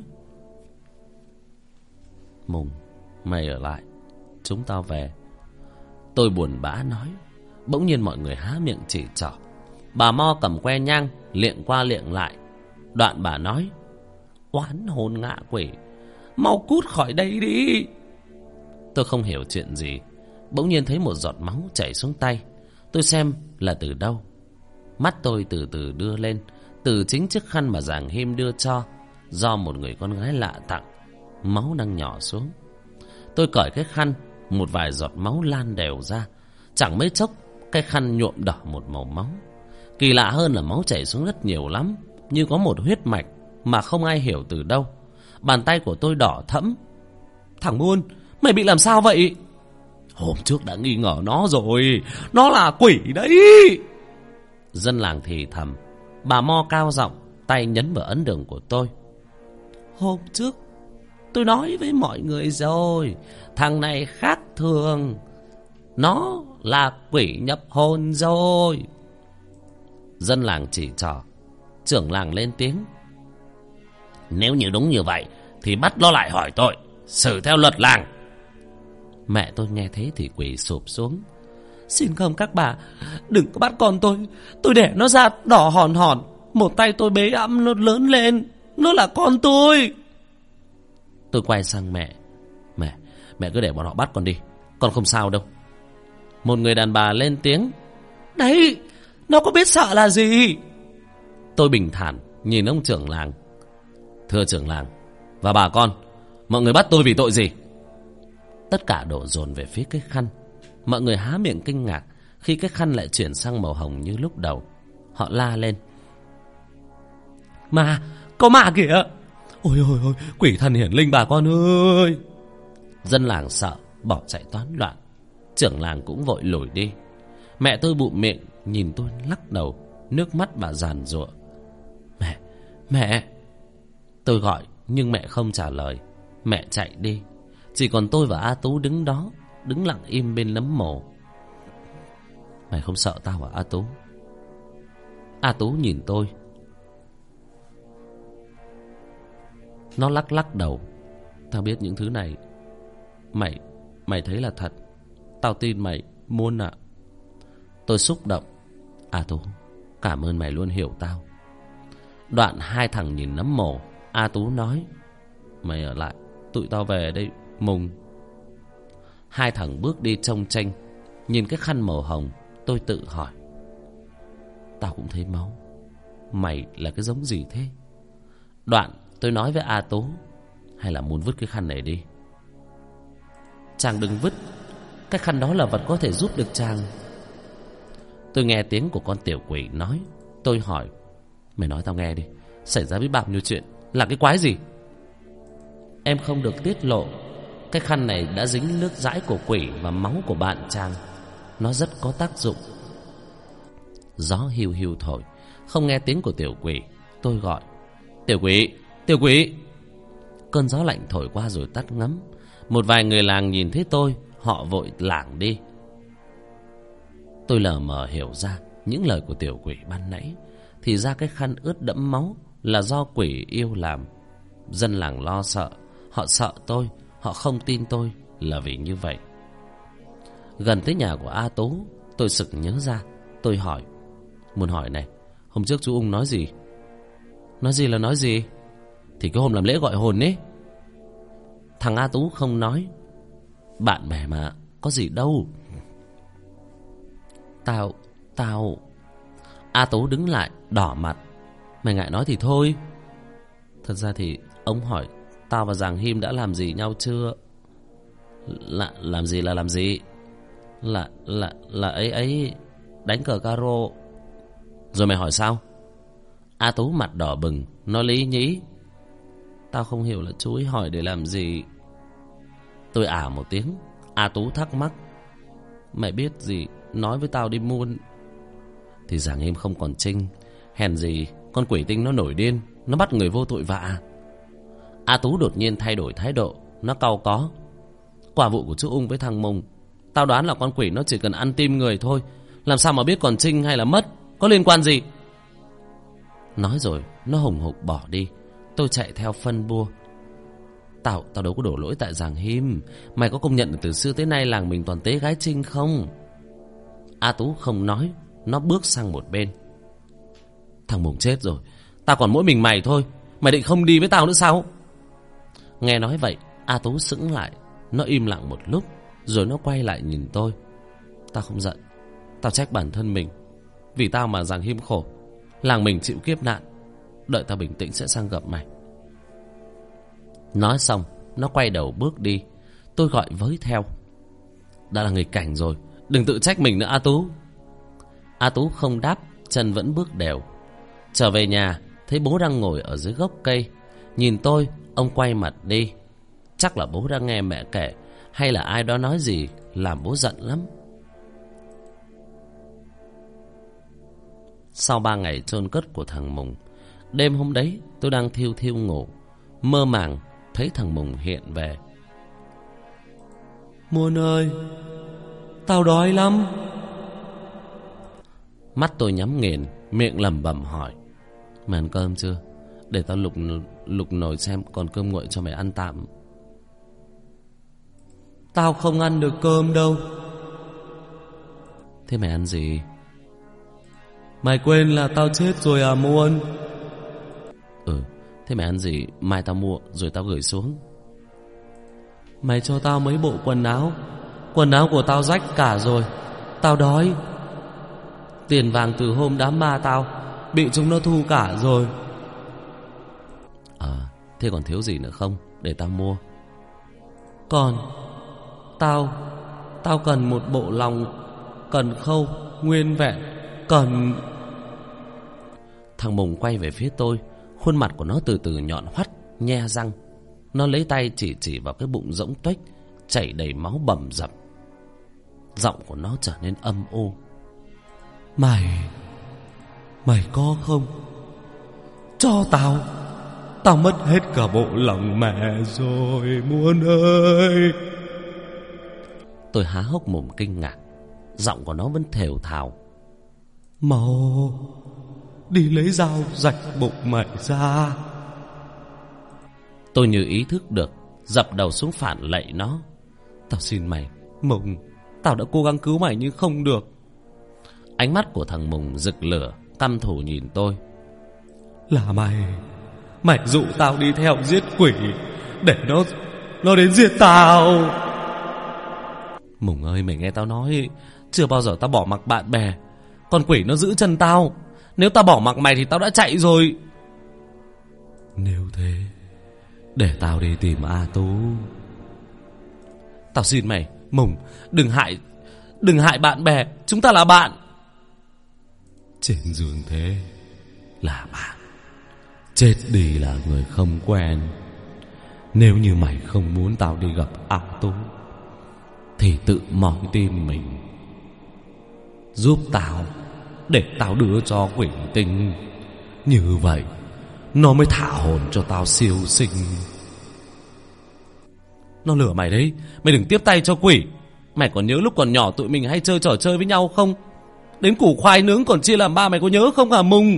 Mùng, mày ở lại, chúng tao về. Tôi buồn bã nói. Bỗng nhiên mọi người há miệng chỉ trỏ. Bà Mo cầm que nhang liệng qua liệng lại. Đoạn bà nói: oán hồn ngạ quỷ, mau cút khỏi đây đi. Tôi không hiểu chuyện gì. Bỗng nhiên thấy một giọt máu chảy xuống tay. Tôi xem là từ đâu. Mắt tôi từ từ đưa lên. Từ chính chiếc khăn mà Giàng Him đưa cho, do một người con gái lạ tặng. Máu đang nhỏ xuống. Tôi cởi cái khăn, một vài giọt máu lan đều ra. Chẳng mấy chốc cái khăn nhuộm đỏ một màu máu. Kỳ lạ hơn là máu chảy xuống rất nhiều lắm, như có một huyết mạch mà không ai hiểu từ đâu. Bàn tay của tôi đỏ thẫm. Thằng Muôn, mày bị làm sao vậy? Hôm trước đã nghi ngờ nó rồi, nó là quỷ đấy. Dân làng thì thầm. Bà Mo cao giọng, tay nhấn vào ấn đường của tôi. Hôm trước tôi nói với mọi người rồi, thằng này khác thường, nó là quỷ nhập hồn rồi. Dân làng chỉ trỏ. Trưởng làng lên tiếng: Nếu như đúng như vậy thì bắt nó lại hỏi tội, xử theo luật làng. Mẹ tôi nghe thế thì quỳ sụp xuống: Xin không các bà, đừng có bắt con tôi đẻ nó ra đỏ hòn hòn, một tay tôi bế ẵm nó lớn lên, nó là con tôi. Tôi quay sang mẹ: Mẹ cứ để bọn họ bắt con đi, con không sao đâu. Một người đàn bà lên tiếng: Đấy, nó có biết sợ là gì. Tôi bình thản nhìn ông trưởng làng: Thưa trưởng làng và bà con, mọi người bắt tôi vì tội gì? Tất cả đổ dồn về phía cái khăn. Mọi người há miệng kinh ngạc khi cái khăn lại chuyển sang màu hồng như lúc đầu. Họ la lên: Mà, có ma kìa! Ôi ôi ôi, quỷ thần hiển linh bà con ơi! Dân làng sợ bỏ chạy toán loạn. Trưởng làng cũng vội lùi đi. Mẹ tôi bụm miệng nhìn tôi lắc đầu, nước mắt bà giàn giụa: Mẹ! Tôi gọi nhưng mẹ không trả lời. Mẹ chạy đi. Chỉ còn tôi và A Tú đứng đó, đứng lặng im bên nấm mồ. Mày không sợ tao à A Tú? A Tú nhìn tôi. Nó lắc lắc đầu: Tao biết những thứ này Mày thấy là thật. Tao tin mày Muôn ạ. Tôi xúc động: A Tú, cảm ơn mày luôn hiểu tao. Đoạn hai thằng nhìn nấm mồ. A Tú nói: Mày ở lại, tụi tao về đây mùng. Hai thằng bước đi chông chênh. Nhìn cái khăn màu hồng, tôi tự hỏi: Tao cũng thấy máu. Mày là cái giống gì thế? Đoạn tôi nói với A Tú: Hay là muốn vứt cái khăn này đi? Chàng đừng vứt. Cái khăn đó là vật có thể giúp được chàng. Tôi nghe tiếng của con tiểu quỷ nói. Tôi hỏi: Mày nói tao nghe đi, xảy ra biết bao nhiêu chuyện, là cái quái gì? Em không được tiết lộ. Cái khăn này đã dính nước dãi của quỷ và máu của bạn chàng. Nó rất có tác dụng. Gió hiu hiu thổi, không nghe tiếng của tiểu quỷ. Tôi gọi: Tiểu quỷ! Tiểu quỷ! Cơn gió lạnh thổi qua rồi tắt ngấm. Một vài người làng nhìn thấy tôi, họ vội lảng đi. Tôi lờ mờ hiểu ra những lời của tiểu quỷ ban nãy. Thì ra cái khăn ướt đẫm máu là do quỷ yêu làm. Dân làng lo sợ. Họ sợ tôi, họ không tin tôi là vì như vậy. Gần tới nhà của A Tú, tôi sực nhớ ra. Tôi hỏi: Muốn hỏi này, hôm trước chú Ung nói gì? Nói gì là nói gì? Thì cái hôm làm lễ gọi hồn ấy. Thằng A Tú không nói. Bạn bè mà, có gì đâu. Tao A Tú đứng lại đỏ mặt: Mày ngại nói thì thôi. Thật ra thì ông hỏi tao và Giàng Him đã làm gì nhau chưa? Làm gì là làm gì? Là ấy đánh cờ caro. Rồi mày hỏi sao? A Tú mặt đỏ bừng, nó lý nhí: Tao không hiểu là chú ấy hỏi để làm gì. Tôi ả một tiếng. A Tú thắc mắc: Mày biết gì, nói với tao đi Muôn. Thì Giàng Him không còn trinh, hèn gì con quỷ tinh nó nổi điên, nó bắt người vô tội vạ. A Tú đột nhiên thay đổi thái độ. Nó cau có: Quả vụ của chú Ung với thằng Mùng, tao đoán là con quỷ nó chỉ cần ăn tim người thôi, làm sao mà biết còn trinh hay là mất, có liên quan gì. Nói rồi nó hùng hục bỏ đi. Tôi chạy theo phân bua: Tao đâu có đổ lỗi tại Giàng Him. Mày có công nhận từ xưa tới nay làng mình toàn tế gái trinh không? A Tú không nói. Nó bước sang một bên: Thằng Mùng chết rồi, tao còn mỗi mình mày thôi. Mày định không đi với tao nữa sao? Nghe nói vậy, A Tú sững lại. Nó im lặng một lúc, rồi nó quay lại nhìn tôi: Tao không giận, tao trách bản thân mình. Vì tao mà Giàng Him khổ, làng mình chịu kiếp nạn. Đợi tao bình tĩnh sẽ sang gặp mày. Nói xong, nó quay đầu bước đi. Tôi gọi với theo: Đã là nghịch cảnh rồi, đừng tự trách mình nữa A Tú. A Tú không đáp, chân vẫn bước đều. Trở về nhà, thấy bố đang ngồi ở dưới gốc cây. Nhìn tôi, ông quay mặt đi. Chắc là bố đang nghe mẹ kể, hay là ai đó nói gì làm bố giận lắm. Sau 3 ngày chôn cất của thằng Mùng, đêm hôm đấy tôi đang thiêu thiêu ngủ, mơ màng thấy thằng Mùng hiện về. Muôn ơi, tao đói lắm. Mắt tôi nhắm nghiền, miệng lẩm bẩm hỏi: mày ăn cơm chưa? Để tao lục nồi xem còn cơm nguội cho mày ăn tạm. Tao không ăn được cơm đâu. Thế mày ăn gì? Mày quên là tao chết rồi à Muôn? Thế mày ăn gì? Mai tao mua rồi tao gửi xuống. Mày cho tao mấy bộ quần áo. Quần áo của tao rách cả rồi. Tao đói. Tiền vàng từ hôm đám ma tao bị chúng nó thu cả rồi. Thế còn thiếu gì nữa không? Để tao mua. Còn Tao cần một bộ lòng cần khâu nguyên vẹn. Cần... Thằng Mùng quay về phía tôi. Khuôn mặt của nó từ từ nhọn hoắt, nhe răng. Nó lấy tay chỉ vào cái bụng rỗng tuếch chảy đầy máu bầm dập. Giọng của nó trở nên âm u. Mày có không? Cho tao mất hết cả bộ lòng mẹ rồi Muôn ơi. Tôi há hốc mồm kinh ngạc. Giọng của nó vẫn thều thào: mau đi lấy dao rạch bụng mày ra. Tôi như ý thức được, dập đầu xuống phản lạy nó: tao xin mày Mùng, tao đã cố gắng cứu mày nhưng không được. Ánh mắt của thằng Mùng rực lửa, căm thù nhìn tôi: là mày dụ tao đi theo giết quỷ để nó đến giết tao. Mùng ơi, mày nghe tao nói, chưa bao giờ tao bỏ mặc bạn bè. Con quỷ nó giữ chân tao. Nếu tao bỏ mặc mày thì tao đã chạy rồi. Nếu thế, để tao đi tìm A Tú. Tao xin mày, Mùng, đừng hại bạn bè. Chúng ta là bạn. Trên giường thế là bạn, chết đi là người không quen. Nếu như mày không muốn tao đi gặp A Tú thì tự mỏi tim mình. Giúp tao, để tao đưa cho quỷ tinh. Như vậy nó mới thả hồn cho tao siêu sinh. Nó lừa mày đấy. Mày đừng tiếp tay cho quỷ. Mày còn nhớ lúc còn nhỏ tụi mình hay chơi trò chơi với nhau không? Đến củ khoai nướng còn chia làm ba, mày có nhớ không hả Mùng?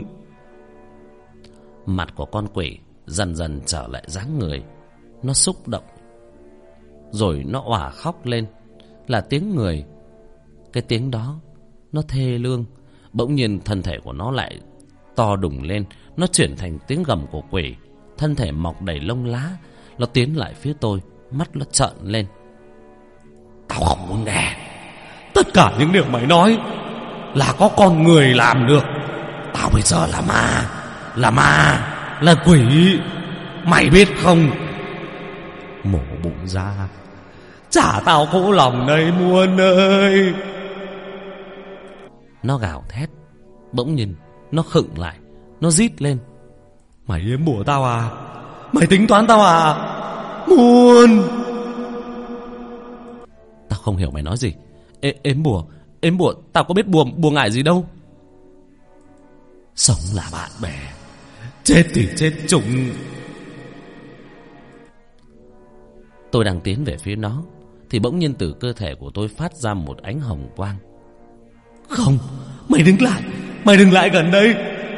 Mặt của con quỷ dần dần trở lại dáng người. Nó xúc động, rồi nó òa khóc lên. Là tiếng người. Cái tiếng đó nó thê lương. Bỗng nhiên thân thể của nó lại to đùng lên. Nó chuyển thành tiếng gầm của quỷ. Thân thể mọc đầy lông lá. Nó tiến lại phía tôi, mắt nó trợn lên. Tao không muốn nghe. Tất cả những điều mày nói là có con người làm được. Tao bây giờ là ma, là quỷ. Mày biết không? Mổ bụng ra, trả tao cỗ lòng đây Muôn ơi. Nó gào thét. Bỗng nhiên nó khựng lại. Nó rít lên: mày yếm bùa tao à? Mày tính toán tao à? Muôn! Tao không hiểu mày nói gì. Ếm bùa, tao có biết bùa ngải gì đâu. Sống là bạn bè, chết thì chết chung. Tôi đang tiến về phía nó thì bỗng nhiên từ cơ thể của tôi phát ra một ánh hồng quang. Không, mày đừng lại gần đây.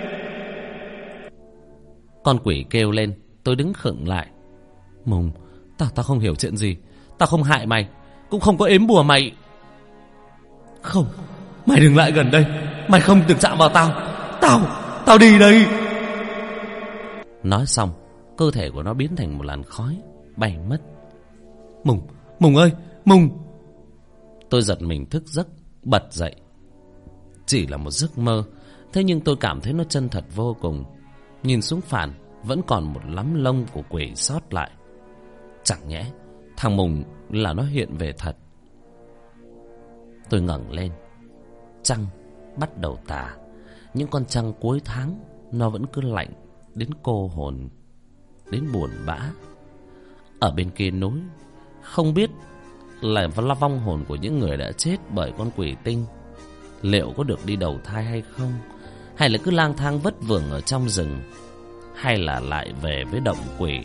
Con quỷ kêu lên. Tôi đứng khựng lại. Mùng, tao không hiểu chuyện gì. Tao không hại mày, cũng không có ếm bùa mày. Không, mày đừng lại gần đây. Mày không được chạm vào tao. Tao đi đây. Nói xong, cơ thể của nó biến thành một làn khói, bay mất. Mùng ơi, Mùng! Tôi giật mình thức giấc, bật dậy. Chỉ là một giấc mơ. Thế nhưng tôi cảm thấy nó chân thật vô cùng. Nhìn xuống phản, vẫn còn một lắm lông của quỷ sót lại. Chẳng nhẽ thằng Mùng là nó hiện về thật? Tôi ngẩng lên. Trăng bắt đầu tà. Những con trăng cuối tháng nó vẫn cứ lạnh đến cô hồn, đến buồn bã. Ở bên kia núi, không biết là vong hồn của những người đã chết bởi con quỷ tinh liệu có được đi đầu thai hay không, hay là cứ lang thang vất vưởng ở trong rừng, hay là lại về với động quỷ.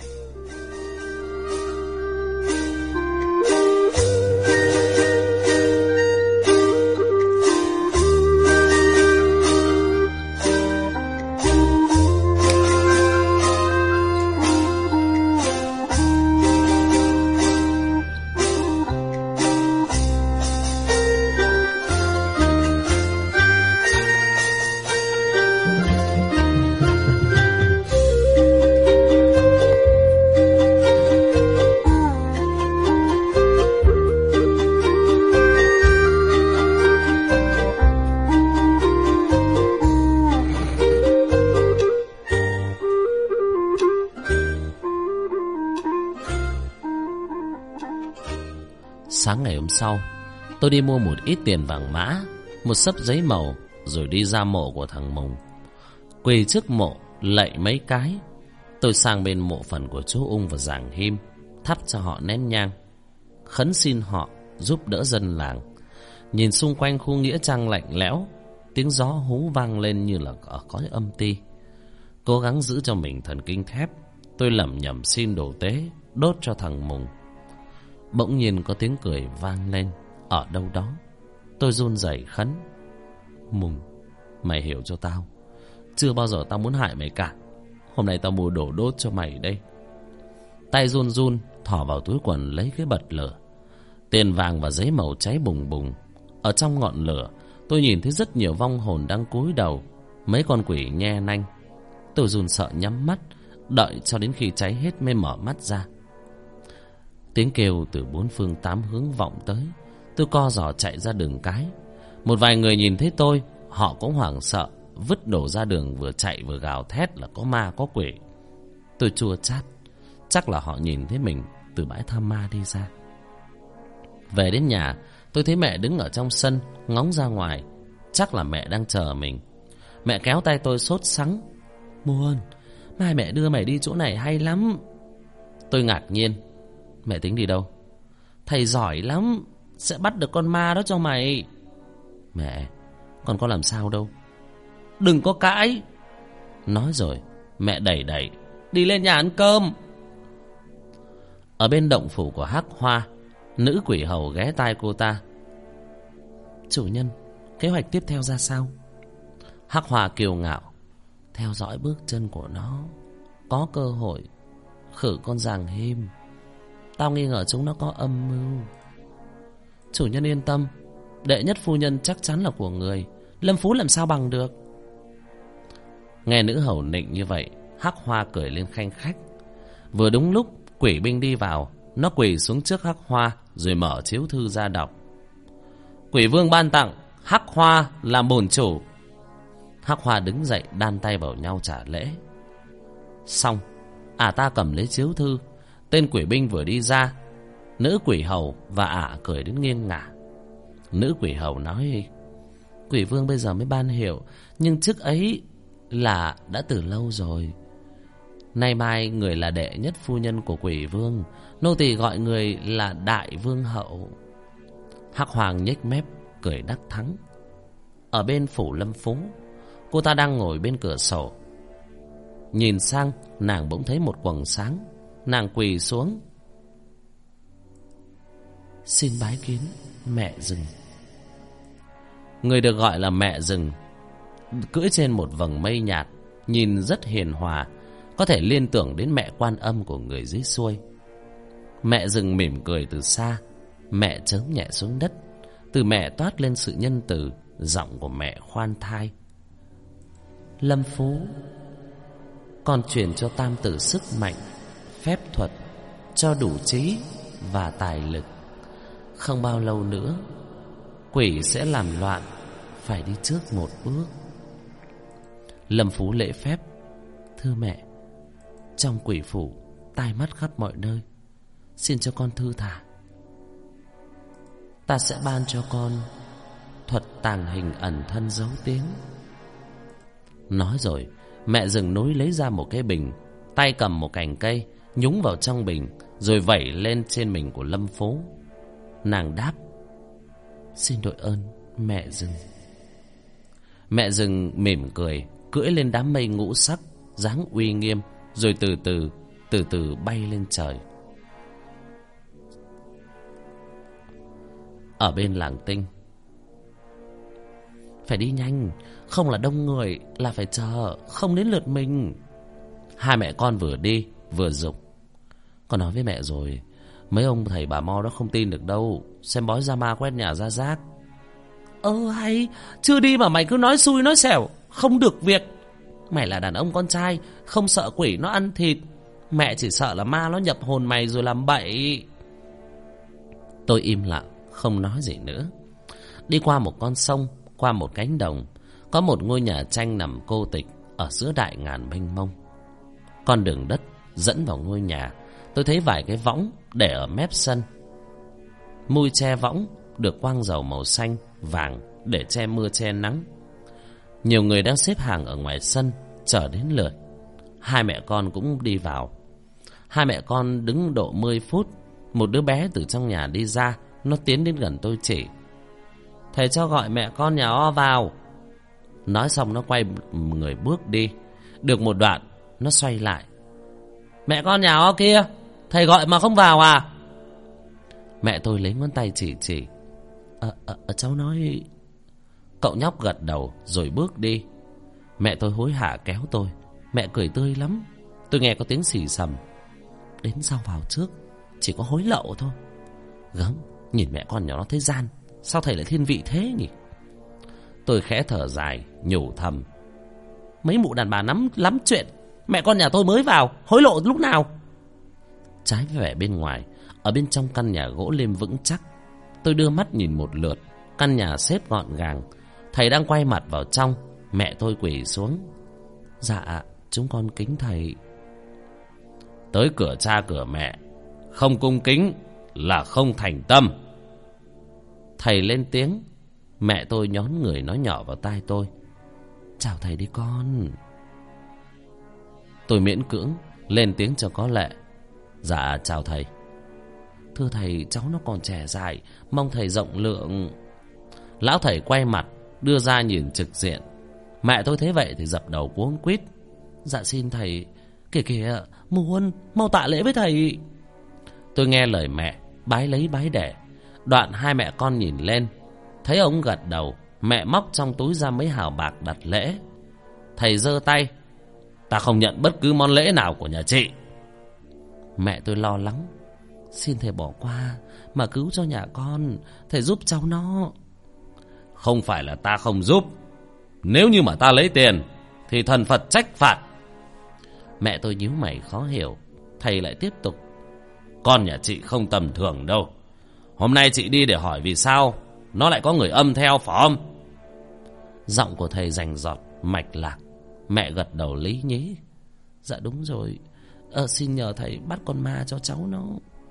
Sáng ngày hôm sau, tôi đi mua một ít tiền vàng mã, một xấp giấy màu, rồi đi ra mộ của thằng Mùng. Quỳ trước mộ lạy mấy cái. Tôi sang bên mộ phần của chú Ung và Giàng Him, thắp cho họ nén nhang, khấn xin họ giúp đỡ dân làng. Nhìn xung quanh khu nghĩa trang lạnh lẽo, tiếng gió hú vang lên như là ở cõi âm ti. Cố gắng giữ cho mình thần kinh thép, tôi lẩm nhẩm xin đồ tế đốt cho thằng Mùng. Bỗng nhiên có tiếng cười vang lên ở đâu đó. Tôi run rẩy khấn: Mùng, mày hiểu cho tao, chưa bao giờ tao muốn hại mày cả. Hôm nay tao mua đồ đốt cho mày đây. Tay run run thỏ vào túi quần lấy cái bật lửa. Tiền vàng và giấy màu cháy bùng bùng. Ở trong ngọn lửa, tôi nhìn thấy rất nhiều vong hồn đang cúi đầu. Mấy con quỷ nhe nanh. Tôi run sợ nhắm mắt, đợi cho đến khi cháy hết mới mở mắt ra. Tiếng kêu từ bốn phương tám hướng vọng tới. Tôi co giò chạy ra đường cái. Một vài người nhìn thấy tôi, họ cũng hoảng sợ, vứt đổ ra đường, vừa chạy vừa gào thét là có ma có quỷ. Tôi chua chát, chắc là họ nhìn thấy mình từ bãi tha ma đi ra. Về đến nhà, tôi thấy mẹ đứng ở trong sân ngóng ra ngoài. Chắc là mẹ đang chờ mình. Mẹ kéo tay tôi sốt sắng: Muôn, mai mẹ đưa mày đi chỗ này hay lắm. Tôi ngạc nhiên: Mẹ tính đi đâu? Thầy giỏi lắm, sẽ bắt được con ma đó cho mày. Mẹ, con có làm sao đâu. Đừng có cãi. Nói rồi mẹ đẩy đẩy: Đi lên nhà ăn cơm. Ở bên động phủ của Hắc Hoa, nữ quỷ hầu ghé tai cô ta: Chủ nhân, kế hoạch tiếp theo ra sao? Hắc Hoa kiêu ngạo: Theo dõi bước chân của nó, có cơ hội khử con Giàng Him. Tao nghi ngờ chúng nó có âm mưu. Chủ nhân yên tâm, đệ nhất phu nhân chắc chắn là của người, Lâm Phú làm sao bằng được. Nghe nữ hầu nịnh như vậy, Hắc Hoa cười lên khanh khách. Vừa đúng lúc quỷ binh đi vào, nó quỳ xuống trước Hắc Hoa rồi mở chiếu thư ra đọc: Quỷ vương ban tặng, Hắc Hoa làm bổn chủ. Hắc Hoa đứng dậy đan tay vào nhau trả lễ. Xong, ta cầm lấy chiếu thư. Tên quỷ binh vừa đi ra, nữ quỷ hầu và cười đến nghiêng ngả. Nữ quỷ hầu nói: Quỷ vương bây giờ mới ban hiệu, nhưng trước ấy là đã từ lâu rồi. Nay mai người là đệ nhất phu nhân của quỷ vương, nô tỳ gọi người là đại vương hậu. Hắc Hoàng nhếch mép cười đắc thắng. Ở bên phủ Lâm Phú, cô ta đang ngồi bên cửa sổ. Nhìn sang, nàng bỗng thấy một quầng sáng. Nàng quỳ xuống: Xin bái kiến mẹ rừng. Người được gọi là mẹ rừng cưỡi trên một vầng mây nhạt, nhìn rất hiền hòa, có thể liên tưởng đến mẹ Quan Âm của người dưới xuôi. Mẹ rừng mỉm cười từ xa. Mẹ chớm nhẹ xuống đất. Từ mẹ toát lên sự nhân từ, giọng của mẹ khoan thai: Lâm Phú, con truyền cho tam tử sức mạnh, phép thuật, cho đủ trí và tài lực. Không bao lâu nữa, quỷ sẽ làm loạn, phải đi trước một bước. Lâm Phú lễ phép: Thưa mẹ, trong quỷ phủ tai mắt khắp mọi nơi, xin cho con thư thả. Ta sẽ ban cho con thuật tàng hình ẩn thân giấu tiếng. Nói rồi, mẹ rừng núi lấy ra một cái bình, tay cầm một cành cây, nhúng vào trong bình, rồi vẩy lên trên mình của Lâm Phú. Nàng đáp: Xin đội ơn mẹ rừng. Mẹ rừng mỉm cười, cưỡi lên đám mây ngũ sắc, dáng uy nghiêm, rồi từ từ bay lên trời. Ở bên làng Tinh, phải đi nhanh, không là đông người là phải chờ, không đến lượt mình. Hai mẹ con vừa đi vừa giục: Con nói với mẹ rồi, mấy ông thầy bà mo đó không tin được đâu, xem bói ra ma quét nhà ra rác. Hay, chưa đi mà mày cứ nói xui nói xẻo, không được việc. Mày là đàn ông con trai, không sợ quỷ nó ăn thịt, mẹ chỉ sợ là ma nó nhập hồn mày rồi làm bậy. Tôi im lặng, không nói gì nữa. Đi qua một con sông, qua một cánh đồng, có một ngôi nhà tranh nằm cô tịch ở giữa đại ngàn mênh mông. Con đường đất dẫn vào ngôi nhà. Tôi thấy vài cái võng để ở mép sân. Mui che võng được quang dầu màu xanh vàng để che mưa che nắng. Nhiều người đang xếp hàng ở ngoài sân chờ đến lượt. Hai mẹ con cũng đi vào. Hai mẹ con đứng độ 10 phút. Một đứa bé từ trong nhà đi ra. Nó tiến đến gần tôi chỉ: "Thầy cho gọi mẹ con nhà O vào." Nói xong nó quay người bước đi. Được một đoạn nó xoay lại: "Mẹ con nhà O kia, thầy gọi mà không vào à?" Mẹ tôi lấy ngón tay chỉ: Cháu nói." Cậu nhóc gật đầu rồi bước đi. Mẹ tôi hối hả kéo tôi. Mẹ cười tươi lắm. Tôi nghe có tiếng xì xầm: "Đến sau vào trước, chỉ có hối lậu thôi." Gớm, nhìn mẹ con nhỏ nó thế gian. Sao thầy lại thiên vị thế nhỉ? Tôi khẽ thở dài nhủ thầm: "Mấy mụ đàn bà nắm lắm chuyện. Mẹ con nhà tôi mới vào, hối lộ lúc nào?" Trái với vẻ bên ngoài, ở bên trong căn nhà gỗ lim vững chắc. Tôi đưa mắt nhìn một lượt. Căn nhà xếp gọn gàng. Thầy đang quay mặt vào trong. Mẹ tôi quỳ xuống: "Dạ, chúng con kính thầy." Tới cửa cha cửa mẹ, không cung kính là không thành tâm. Thầy lên tiếng. Mẹ tôi nhón người nói nhỏ vào tai tôi: "Chào thầy đi con." Tôi miễn cưỡng lên tiếng cho có lệ: "Dạ chào thầy." "Thưa thầy, cháu nó còn trẻ dại, mong thầy rộng lượng." Lão thầy quay mặt đưa ra nhìn trực diện. Mẹ tôi thấy vậy thì dập đầu cuống quýt: "Dạ xin thầy." "Kìa kìa, muôn mau tạ lễ với thầy." Tôi nghe lời mẹ, bái lấy bái để. Đoạn hai mẹ con nhìn lên. Thấy ông gật đầu, mẹ móc trong túi ra mấy hào bạc đặt lễ. Thầy giơ tay: "Ta không nhận bất cứ món lễ nào của nhà chị." Mẹ tôi lo lắng: "Xin thầy bỏ qua mà cứu cho nhà con, thầy giúp cháu nó." "Không phải là ta không giúp. Nếu như mà ta lấy tiền thì thần Phật trách phạt." Mẹ tôi nhíu mày khó hiểu. Thầy lại tiếp tục: "Con nhà chị không tầm thường đâu. Hôm nay chị đi để hỏi vì sao nó lại có người âm theo phải không?" Giọng của thầy rành rọt mạch lạc. Mẹ gật đầu lý nhí: "Dạ đúng rồi. Xin nhờ thầy bắt con ma cho cháu nó."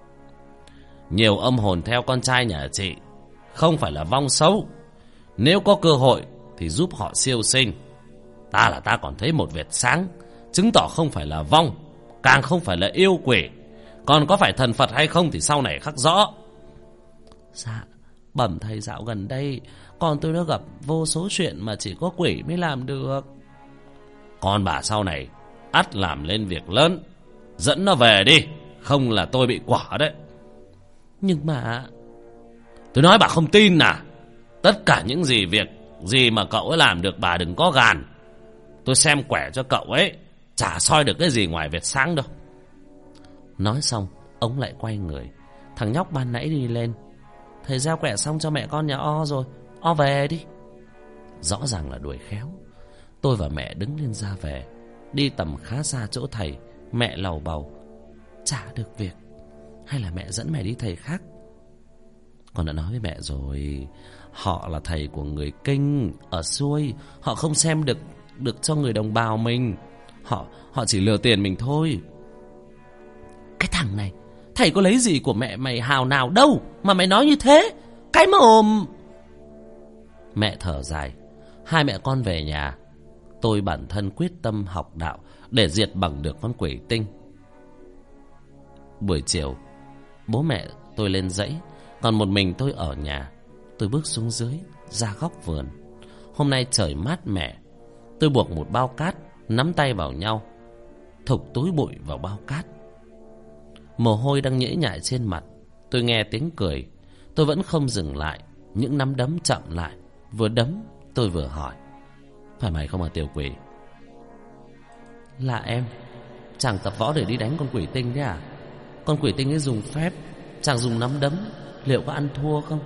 Nhiều âm hồn theo con trai nhà chị không phải là vong xấu. Nếu có cơ hội thì giúp họ siêu sinh. Ta còn thấy một vệt sáng, chứng tỏ không phải là vong, càng không phải là yêu quỷ. Còn có phải thần Phật hay không thì sau này khắc rõ. "Dạ, bẩm thầy, dạo gần đây con tôi đã gặp vô số chuyện mà chỉ có quỷ mới làm được." "Con bà sau này ắt làm lên việc lớn. Dẫn nó về đi, không là tôi bị quả đấy." "Nhưng mà..." "Tôi nói bà không tin à? Tất cả những việc gì mà cậu ấy làm được bà đừng có gàn. Tôi xem quẻ cho cậu ấy, chả soi được cái gì ngoài vệt sáng đâu." Nói xong ông lại quay người. Thằng nhóc ban nãy đi lên: "Thầy giao quẻ xong cho mẹ con nhà O rồi, O về đi." Rõ ràng là đuổi khéo. Tôi và mẹ đứng lên ra về. Đi tầm khá xa chỗ thầy, mẹ lầu bầu: "Chả được việc. Hay là mẹ dẫn mẹ đi thầy khác?" Con đã nói với mẹ rồi, họ là thầy của người Kinh ở xuôi. Họ không xem được cho người đồng bào mình. Họ chỉ lừa tiền mình thôi. "Cái thằng này, thầy có lấy gì của mẹ mày hào nào đâu mà mày nói như thế. Cái mồm." Mẹ thở dài. Hai mẹ con về nhà. Tôi bản thân quyết tâm học đạo để diệt bằng được con quỷ tinh. Buổi chiều, bố mẹ tôi lên dãy, còn một mình tôi ở nhà. Tôi bước xuống dưới, ra góc vườn. Hôm nay trời mát mẻ. Tôi buộc một bao cát, nắm tay vào nhau, thục túi bụi vào bao cát. Mồ hôi đang nhễ nhại trên mặt. Tôi nghe tiếng cười. Tôi vẫn không dừng lại. Những nắm đấm chậm lại. Vừa đấm tôi vừa hỏi: "Phải mày không hả tiểu quỷ?" "Là em. Chàng tập võ để đi đánh con quỷ tinh đấy à? Con quỷ tinh ấy dùng phép, chàng dùng nắm đấm, liệu có ăn thua không?"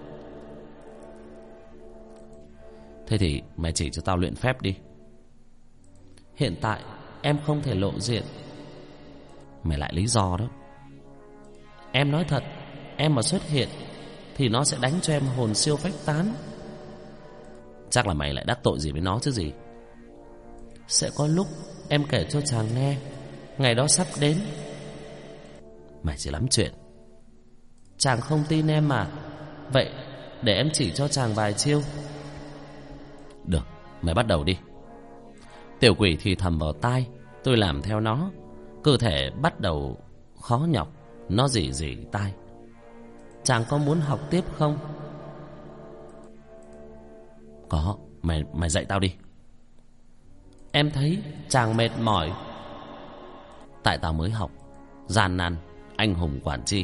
"Thế thì mày chỉ cho tao luyện phép đi." "Hiện tại em không thể lộ diện." "Mày lại lý do đó." "Em nói thật, em mà xuất hiện thì nó sẽ đánh cho em hồn siêu phách tán." "Chắc là mày lại đắc tội gì với nó chứ gì." "Sẽ có lúc em kể cho chàng nghe. Ngày đó sắp đến." "Mày chỉ lắm chuyện." Chàng không tin em mà. Vậy để em chỉ cho chàng vài chiêu. Được, mày bắt đầu đi. Tiểu quỷ thì thầm vào tai. Tôi làm theo nó. Cơ thể bắt đầu khó nhọc. Nó rỉ rỉ tai. Chàng có muốn học tiếp không? Có, mày dạy tao đi. Em thấy chàng mệt mỏi. Tại tao mới học, gian nan, anh hùng quản chi.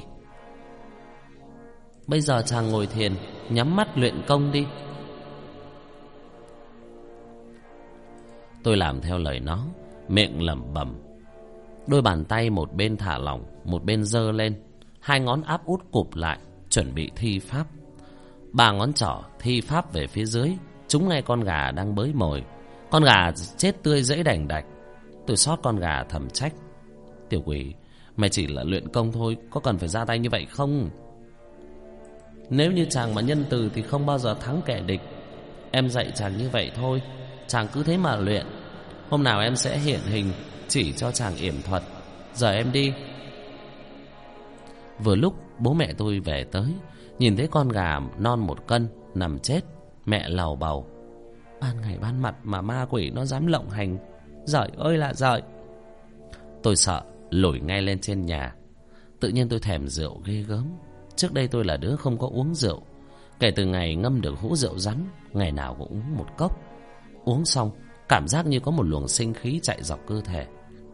Bây giờ chàng ngồi thiền, nhắm mắt luyện công đi. Tôi làm theo lời nó, miệng lẩm bẩm. Đôi bàn tay một bên thả lỏng, một bên giơ lên. Hai ngón áp út cụp lại, chuẩn bị thi pháp. Ba ngón trỏ thi pháp về phía dưới, trúng ngay con gà đang bới mồi. Con gà chết tươi rẫy đành đạch. Tôi xót con gà thầm trách. Tiểu quỷ, mày chỉ là luyện công thôi, có cần phải ra tay như vậy không? Nếu như chàng mà nhân từ thì không bao giờ thắng kẻ địch. Em dạy chàng như vậy thôi, chàng cứ thế mà luyện. Hôm nào em sẽ hiện hình chỉ cho chàng yểm thuật. Giờ em đi. Vừa lúc bố mẹ tôi về tới, nhìn thấy con gà non 1 cân nằm chết, mẹ lầu bầu. Ban ngày ban mặt mà ma quỷ nó dám lộng hành. Giời ơi là giời. Tôi sợ, lủi ngay lên trên nhà. Tự nhiên tôi thèm rượu ghê gớm. Trước đây tôi là đứa không có uống rượu. Kể từ ngày ngâm được hũ rượu rắn, ngày nào cũng uống 1 cốc. Uống xong, cảm giác như có một luồng sinh khí chạy dọc cơ thể.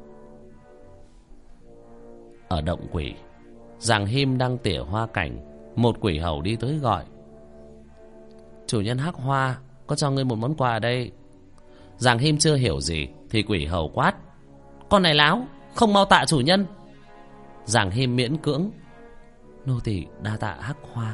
Ở động quỷ, Giàng Him đang tỉa hoa cảnh. Một quỷ hầu đi tới gọi. Chủ nhân Hắc Hoa, có cho ngươi một món quà đây. Giàng Him chưa hiểu gì thì quỷ hầu quát. Con này láo, không mau tạ chủ nhân. Giàng Him miễn cưỡng. Nô tỳ đa tạ Hắc Hoa.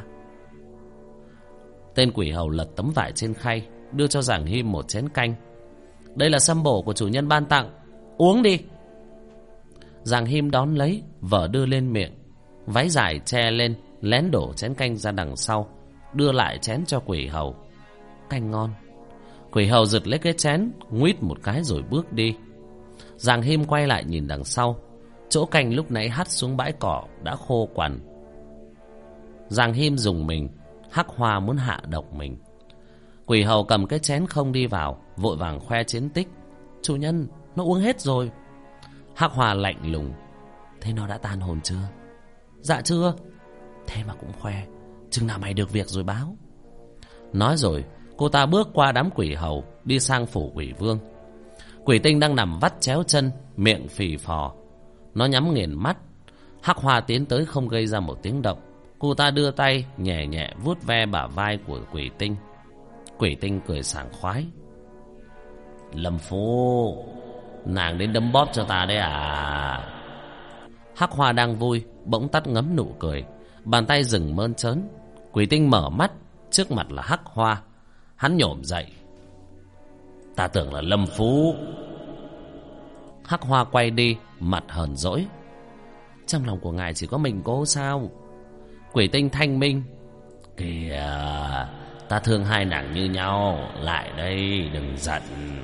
Tên quỷ hầu lật tấm vải trên khay, đưa cho Giàng Him một chén canh. Đây là sâm bổ của chủ nhân ban tặng, uống đi. Giàng Him đón lấy, vở đưa lên miệng. Váy dài che lên, lén đổ chén canh ra đằng sau, đưa lại chén cho quỷ hầu. Canh ngon. Quỷ hầu giật lấy cái chén, nguýt một cái rồi bước đi. Giàng Him quay lại nhìn đằng sau. Chỗ canh lúc nãy hắt xuống bãi cỏ đã khô quằn. Giàng Him dùng mình. Hắc Hoa muốn hạ độc mình. Quỷ hầu cầm cái chén không đi vào, vội vàng khoe chiến tích. Chủ nhân, nó uống hết rồi. Hắc Hoa lạnh lùng. Thế nó đã tan hồn chưa? Dạ chưa. Thế mà cũng khoe, chừng nào mày được việc rồi báo. Nói rồi, cô ta bước qua đám quỷ hầu, đi sang phủ quỷ vương. Quỷ Tinh đang nằm vắt chéo chân, miệng phì phò. Nó nhắm nghiền mắt. Hắc Hoa tiến tới không gây ra một tiếng động. Cô ta đưa tay nhẹ nhẹ vuốt ve bả vai của Quỷ Tinh. Quỷ Tinh cười sảng khoái. Lâm Phú, nàng đến đấm bóp cho ta đấy à? Hắc Hoa đang vui, bỗng tắt ngấm nụ cười. Bàn tay dừng mơn trớn. Quỷ Tinh mở mắt, trước mặt là Hắc Hoa. Hắn nhổm dậy. Ta tưởng là Lâm Phú. Hắc Hoa quay đi, mặt hờn dỗi. Trong lòng của ngài chỉ có mình cô sao? Quỷ Tinh thanh minh. Kìa, ta thương hai nàng như nhau. Lại đây, đừng giận.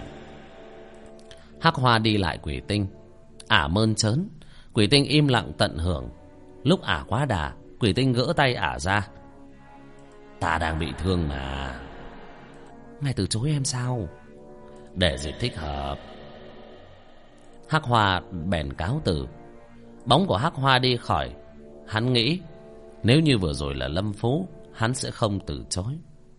Hắc Hoa đi lại Quỷ Tinh. Ả mơn trớn. Quỷ Tinh im lặng tận hưởng. Lúc Ả quá đà, Quỷ Tinh gỡ tay Ả ra. Ta đang bị thương mà. Ngài từ chối em sao? Để dịp thích hợp. Hắc Hoa bèn cáo từ. Bóng của Hắc Hoa đi khỏi. Hắn nghĩ nếu như vừa rồi là Lâm Phú, hắn sẽ không từ chối.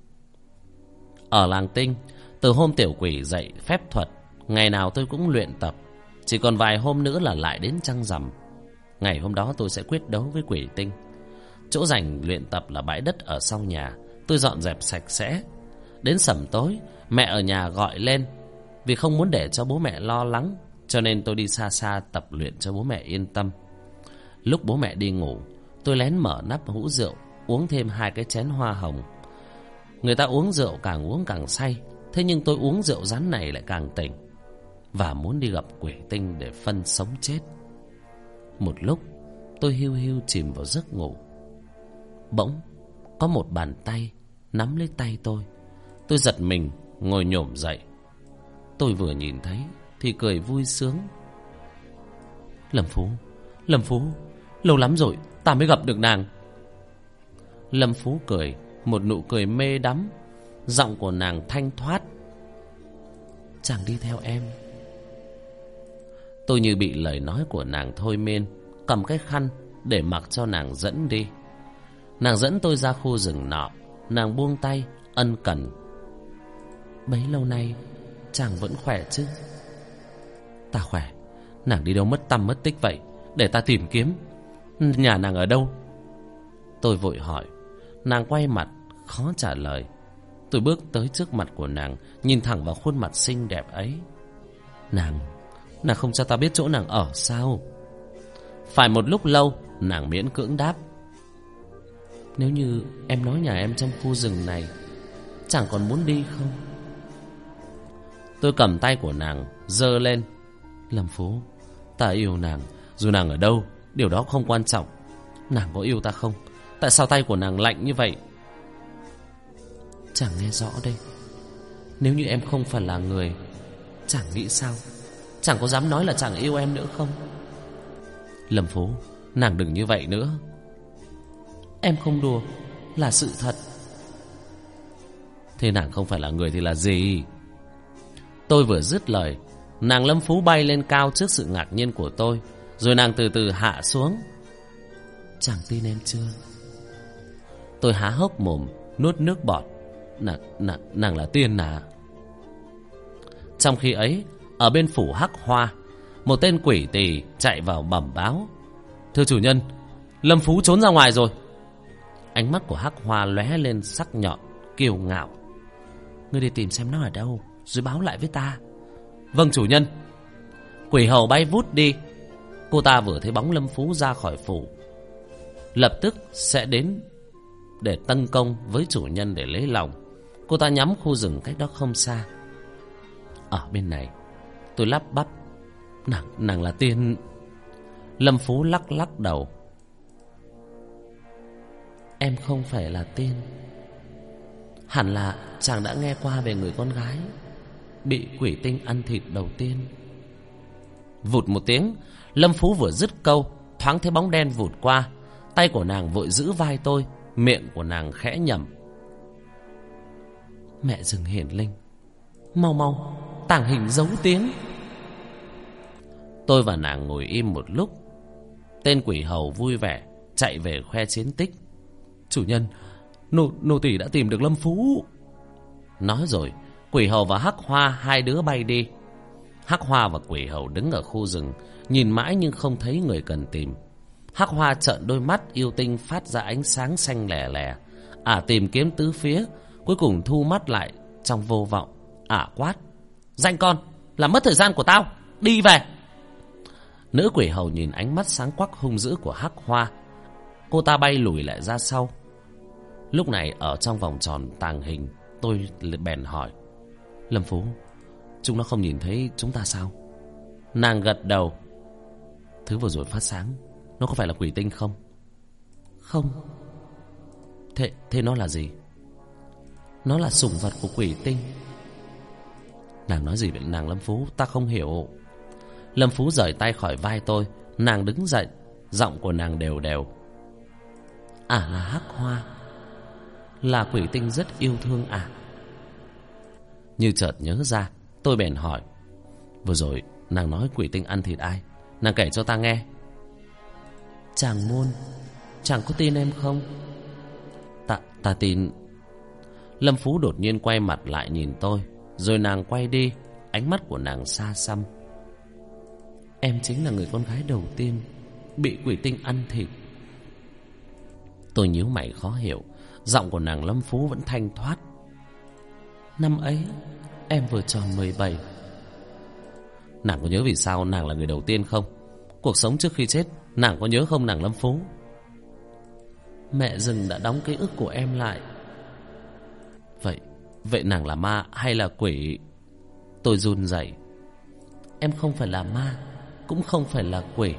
Ở làng Tinh, từ hôm tiểu quỷ dạy phép thuật, ngày nào tôi cũng luyện tập. Chỉ còn vài hôm nữa là lại đến trăng rằm. Ngày hôm đó tôi sẽ quyết đấu với Quỷ Tinh. Chỗ rảnh luyện tập là bãi đất ở sau nhà. Tôi dọn dẹp sạch sẽ. Đến sẩm tối, mẹ ở nhà gọi lên. Vì không muốn để cho bố mẹ lo lắng, cho nên tôi đi xa xa tập luyện cho bố mẹ yên tâm. Lúc bố mẹ đi ngủ, tôi lén mở nắp hũ rượu, uống thêm 2 cái chén hoa hồng. Người ta uống rượu càng uống càng say, thế nhưng tôi uống rượu rắn này lại càng tỉnh, và muốn đi gặp Quỷ Tinh để phân sống chết. Một lúc, tôi hiu hiu chìm vào giấc ngủ. Bỗng, có một bàn tay nắm lấy tay tôi. Tôi giật mình, ngồi nhổm dậy. Tôi vừa nhìn thấy thì cười vui sướng. Lâm Phú, lâu lắm rồi ta mới gặp được nàng. Lâm Phú cười, một nụ cười mê đắm. Giọng của nàng thanh thoát: chàng đi theo em. Tôi như bị lời nói của nàng thôi miên, cầm cái khăn để mặc cho nàng dẫn đi. Nàng dẫn tôi ra khu rừng nọ. Nàng buông tay ân cần: bấy lâu nay chàng vẫn khỏe chứ? Ta khỏe. Nàng đi đâu mất tăm mất tích vậy? Để ta tìm kiếm. Nhà nàng ở đâu? Tôi vội hỏi. Nàng quay mặt khó trả lời. Tôi bước tới trước mặt của nàng, nhìn thẳng vào khuôn mặt xinh đẹp ấy. Nàng không cho ta biết chỗ nàng ở sao? Phải một lúc lâu nàng miễn cưỡng đáp: nếu như em nói nhà em trong khu rừng này, chẳng còn muốn đi không? Tôi cầm tay của nàng giơ lên: Lâm Phú, ta yêu nàng. Dù nàng ở đâu, điều đó không quan trọng. Nàng có yêu ta không? Tại sao tay của nàng lạnh như vậy? Chẳng nghe rõ đây. Nếu như em không phải là người, chẳng nghĩ sao? Chẳng có dám nói là chẳng yêu em nữa không? Lâm Phú, nàng đừng như vậy nữa. Em không đùa, là sự thật. Thế nàng không phải là người thì là gì? Tôi vừa dứt lời, nàng Lâm Phú bay lên cao trước sự ngạc nhiên của tôi, rồi nàng từ từ hạ xuống. Chàng tin em chưa? Tôi há hốc mồm, nuốt nước bọt. Nàng là tiên à? Trong khi ấy, ở bên phủ Hắc Hoa, một tên quỷ tỳ chạy vào bẩm báo: thưa chủ nhân, Lâm Phú trốn ra ngoài rồi. Ánh mắt của Hắc Hoa lóe lên sắc nhọn, kiêu ngạo: ngươi đi tìm xem nó ở đâu, rồi báo lại với ta. Vâng chủ nhân. Quỷ hầu bay vút đi. Cô ta vừa thấy bóng Lâm Phú ra khỏi phủ, lập tức sẽ đến để tấn công với chủ nhân để lấy lòng. Cô ta nhắm khu rừng cách đó không xa. Ở bên này. Tôi lắp bắp: Nàng là tiên. Lâm Phú lắc lắc đầu: em không phải là tiên. Hẳn là chàng đã nghe qua về người con gái bị quỷ tinh ăn thịt đầu tiên. Vụt một tiếng, Lâm Phú vừa dứt câu, thoáng thấy bóng đen vụt qua. Tay của nàng vội giữ vai tôi, miệng của nàng khẽ nhẩm: mẹ rừng hiển linh, mau mau tàng hình giấu tiếng. Tôi và nàng ngồi im một lúc. Tên quỷ hầu vui vẻ chạy về khoe chiến tích: chủ nhân, nô tỳ đã tìm được Lâm Phú. Nói rồi, quỷ hầu và Hắc Hoa hai đứa bay đi. Hắc Hoa và quỷ hầu đứng ở khu rừng, nhìn mãi nhưng không thấy người cần tìm. Hắc Hoa trợn đôi mắt yêu tinh phát ra ánh sáng xanh lè lè. Tìm kiếm tứ phía, cuối cùng thu mắt lại trong vô vọng. Quát: danh con, làm mất thời gian của tao, đi về. Nữ quỷ hầu nhìn ánh mắt sáng quắc hung dữ của Hắc Hoa. Cô ta bay lùi lại ra sau. Lúc này ở trong vòng tròn tàng hình, tôi bèn hỏi: Lâm Phú, chúng nó không nhìn thấy chúng ta sao? Nàng gật đầu: thứ vừa rồi phát sáng, nó có phải là quỷ tinh không? Không. Thế nó là gì? Nó là sủng vật của quỷ tinh. Nàng nói gì vậy nàng Lâm Phú? Ta không hiểu. Lâm Phú rời tay khỏi vai tôi. Nàng đứng dậy, giọng của nàng đều đều: là Hắc Hoa, là quỷ tinh rất yêu thương Như chợt nhớ ra, tôi bèn hỏi: vừa rồi nàng nói quỷ tinh ăn thịt ai? Nàng kể cho ta nghe. Chàng Môn, chàng có tin em không? Ta tin. Lâm Phú đột nhiên quay mặt lại nhìn tôi, rồi nàng quay đi. Ánh mắt của nàng xa xăm: em chính là người con gái đầu tiên bị quỷ tinh ăn thịt. Tôi nhíu mày khó hiểu. Giọng của nàng Lâm Phú vẫn thanh thoát: năm ấy em vừa tròn 17. Nàng có nhớ vì sao nàng là người đầu tiên không? Cuộc sống trước khi chết nàng có nhớ không nàng Lâm Phú? Mẹ rừng đã đóng ký ức của em lại. Vậy nàng là ma hay là quỷ? Tôi run rẩy. Em không phải là ma, cũng không phải là quỷ.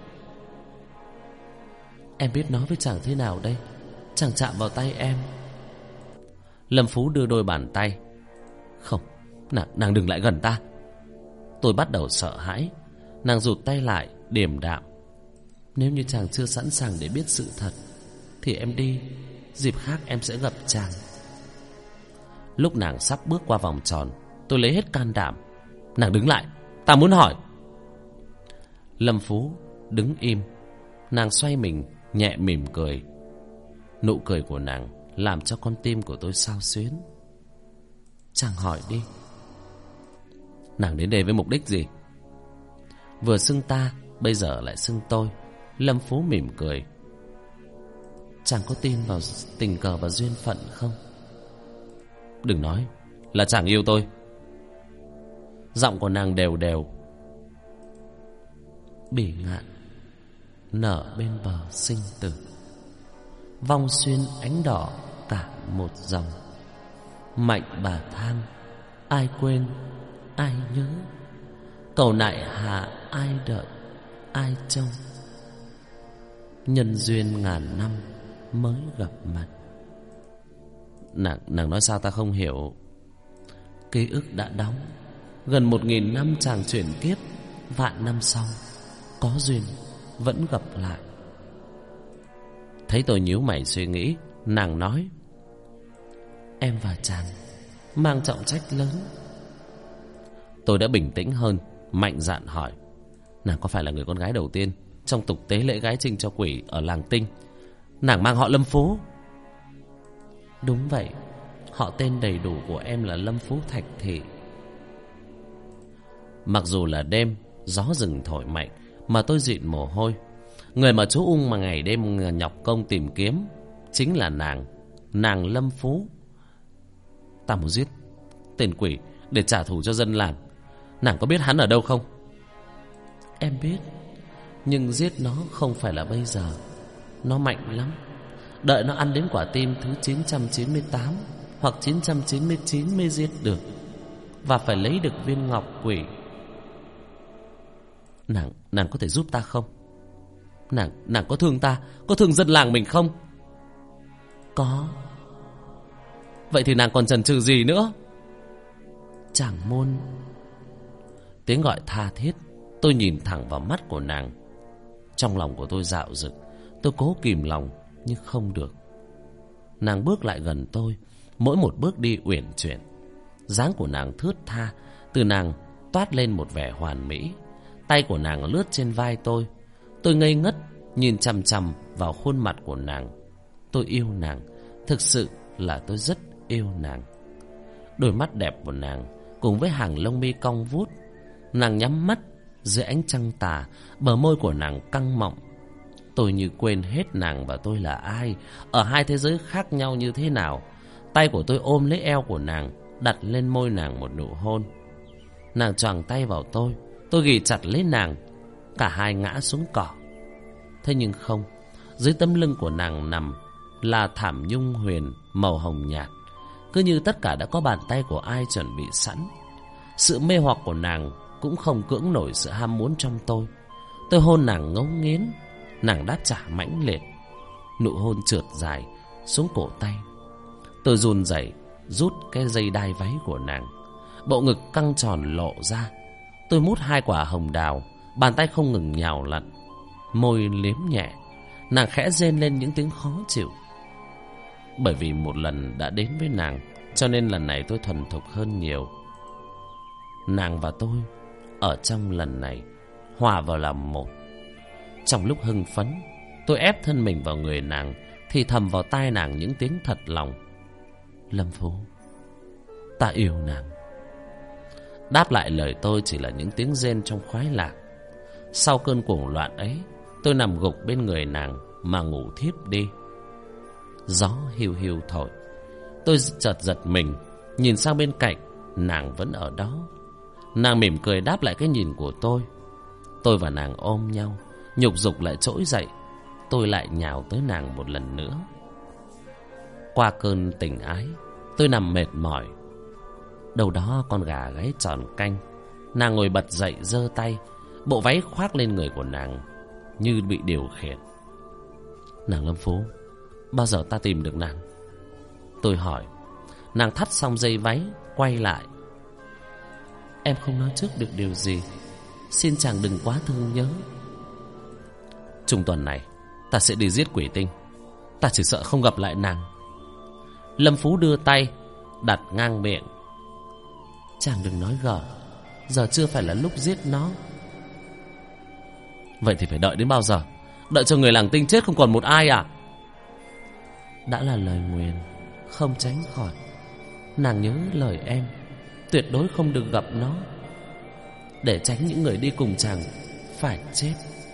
Em biết nói với chàng thế nào đây? Chàng chạm vào tay em. Lâm Phú đưa đôi bàn tay: không, nàng đừng lại gần ta. Tôi bắt đầu sợ hãi. Nàng rụt tay lại, điềm đạm: nếu như chàng chưa sẵn sàng để biết sự thật thì em đi. dịp khác em sẽ gặp chàng. Lúc nàng sắp bước qua vòng tròn, tôi lấy hết can đảm. Nàng đứng lại, ta muốn hỏi. Lâm Phú đứng im. Nàng xoay mình, nhẹ mỉm cười. Nụ cười của nàng làm cho con tim của tôi xao xuyến. Chàng hỏi đi. Nàng đến đây với mục đích gì? Vừa xưng ta, bây giờ lại xưng tôi. Lâm Phú mỉm cười. Chàng có tin vào tình cờ và duyên phận không? Đừng nói là chàng yêu tôi. Giọng của nàng đều đều. Bỉ ngạn nở bên bờ sinh tử, vong xuyên ánh đỏ cả một dòng. Mạnh bà than ai quên ai nhớ, cầu nại hà ai đợi ai trông. Nhân duyên ngàn năm mới gặp mặt. Nàng nói sao ta không hiểu. Ký ức đã đóng, gần 1000 năm chàng chuyển kiếp, vạn năm sau có duyên vẫn gặp lại. Thấy tôi nhíu mày suy nghĩ, nàng nói: Em và chàng mang trọng trách lớn. Tôi đã bình tĩnh hơn, mạnh dạn hỏi: Nàng có phải là người con gái đầu tiên trong tục tế lễ gái trinh cho quỷ ở làng Tinh? Nàng mang họ Lâm Phú. Đúng vậy, họ tên đầy đủ của em là Lâm Phú Thạch Thị. Mặc dù là đêm, gió rừng thổi mạnh mà tôi dịn mồ hôi. Người mà chú Ung mà ngày đêm nhọc công tìm kiếm chính là nàng Lâm Phú. Ta muốn giết tên quỷ để trả thù cho dân làng. Nàng có biết hắn ở đâu không? Em biết, nhưng giết nó không phải là bây giờ. Nó mạnh lắm. Đợi nó ăn đến quả tim thứ 998 hoặc 999 mới giết được. Và phải lấy được viên ngọc quỷ. Nàng có thể giúp ta không? Nàng có thương ta, có thương dân làng mình không? Có. Vậy thì nàng còn chần chừ gì nữa? Chàng môn. Tiếng gọi tha thiết. Tôi nhìn thẳng vào mắt của nàng. Trong lòng của tôi dạo dực. Tôi cố kìm lòng nhưng không được. Nàng bước lại gần tôi, mỗi một bước đi uyển chuyển. Dáng của nàng thướt tha. Từ nàng toát lên một vẻ hoàn mỹ. Tay của nàng lướt trên vai tôi. Tôi ngây ngất nhìn chằm chằm vào khuôn mặt của nàng. Tôi yêu nàng. Thực sự là tôi rất yêu nàng. Đôi mắt đẹp của nàng cùng với hàng lông mi cong vút. Nàng nhắm mắt dưới ánh trăng tà. Bờ môi của nàng căng mọng. Tôi như quên hết nàng và tôi là ai, ở hai thế giới khác nhau như thế nào. Tay của tôi ôm lấy eo của nàng, đặt lên môi nàng một nụ hôn. Nàng choàng tay vào tôi ghì chặt lấy nàng. Cả hai ngã xuống cỏ. Thế nhưng không, dưới tấm lưng của nàng nằm là thảm nhung huyền màu hồng nhạt. Cứ như tất cả đã có bàn tay của ai chuẩn bị sẵn. Sự mê hoặc của nàng cũng không cưỡng nổi sự ham muốn trong tôi. Tôi hôn nàng ngấu nghiến. Nàng đáp trả mãnh liệt. Nụ hôn trượt dài xuống cổ tay. Tôi run rẩy rút cái dây đai váy của nàng. Bộ ngực căng tròn lộ ra. Tôi mút 2 quả hồng đào. Bàn tay không ngừng nhào lặn. Môi liếm nhẹ. Nàng khẽ rên lên những tiếng khó chịu. Bởi vì một lần đã đến với nàng, cho nên lần này tôi thuần thục hơn nhiều. Nàng và tôi ở trong lần này hòa vào làm một. Trong lúc hưng phấn, tôi ép thân mình vào người nàng, thì thầm vào tai nàng những tiếng thật lòng. Lâm Phú, ta yêu nàng. Đáp lại lời tôi chỉ là những tiếng rên trong khoái lạc. Sau cơn cuồng loạn ấy, tôi nằm gục bên người nàng mà ngủ thiếp đi. Gió hiu hiu thổi. Tôi chợt giật mình, nhìn sang bên cạnh, nàng vẫn ở đó. Nàng mỉm cười đáp lại cái nhìn của tôi. Tôi và nàng ôm nhau, nhục dục lại trỗi dậy. Tôi lại nhào tới nàng một lần nữa. Qua cơn tình ái, tôi nằm mệt mỏi. Đâu đó con gà gáy tròn canh. Nàng ngồi bật dậy giơ tay. Bộ váy khoác lên người của nàng như bị điều khiển. Nàng Lâm Phú, bao giờ ta tìm được nàng? Tôi hỏi. Nàng thắt xong dây váy, quay lại. Em không nói trước được điều gì, xin chàng đừng quá thương nhớ. Trung tuần này ta sẽ đi giết quỷ tinh. Ta chỉ sợ không gặp lại nàng. Lâm Phú đưa tay đặt ngang miệng. Chàng đừng nói gở, giờ chưa phải là lúc giết nó. Vậy thì phải đợi đến bao giờ? Đợi cho người làng Tinh chết không còn một ai à? Đã là lời nguyền, không tránh khỏi. Nàng nhớ lời em, tuyệt đối không được gặp nó, để tránh những người đi cùng chàng phải chết.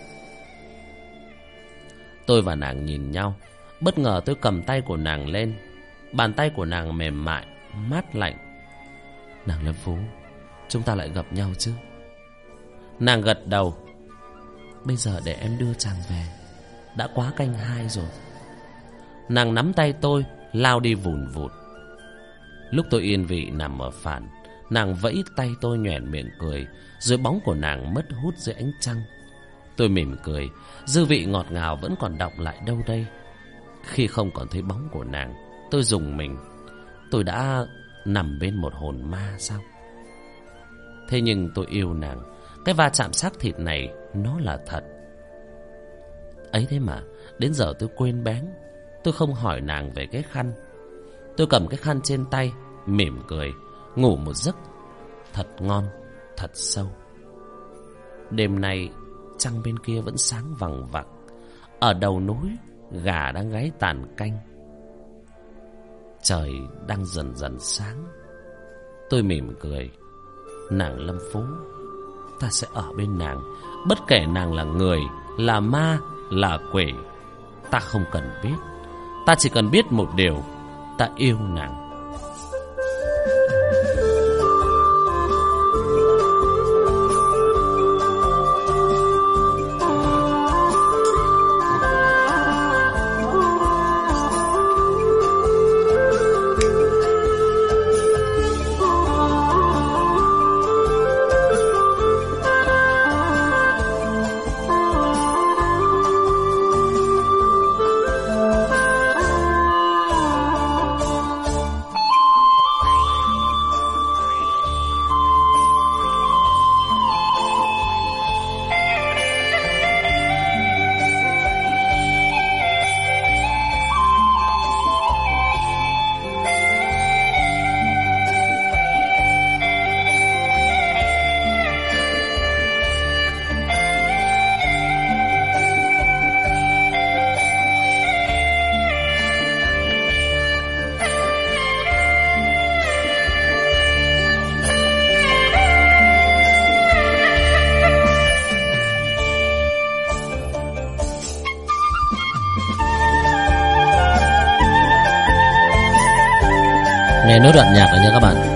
Tôi và nàng nhìn nhau. Bất ngờ tôi cầm tay của nàng lên. Bàn tay của nàng mềm mại, mát lạnh. Nàng Lâm Phú, chúng ta lại gặp nhau chứ? Nàng gật đầu. Bây giờ để em đưa chàng về, đã quá canh 2 rồi. Nàng nắm tay tôi lao đi vùn vụt. Lúc tôi yên vị nằm ở phản, nàng vẫy tay tôi nhoẻn miệng cười, rồi bóng của nàng mất hút dưới ánh trăng. Tôi mỉm cười, dư vị ngọt ngào vẫn còn đọng lại đâu đây. Khi không còn thấy bóng của nàng, tôi rùng mình. Tôi đã nằm bên một hồn ma sao? Thế nhưng tôi yêu nàng. Cái va chạm xác thịt này nó là thật. Ấy thế mà đến giờ tôi quên bén. Tôi không hỏi nàng về cái khăn. Tôi cầm cái khăn trên tay, mỉm cười, ngủ một giấc thật ngon, thật sâu. Đêm nay trăng bên kia vẫn sáng vằng vặc. Ở đầu núi gà đang gáy tàn canh. Trời đang dần dần sáng. Tôi mỉm cười. Nàng Lâm Phú, ta sẽ ở bên nàng, bất kể nàng là người, là ma, là quỷ. Ta không cần biết. Ta chỉ cần biết một điều, ta yêu nàng. Nghe nốt đoạn nhạc rồi nha các bạn.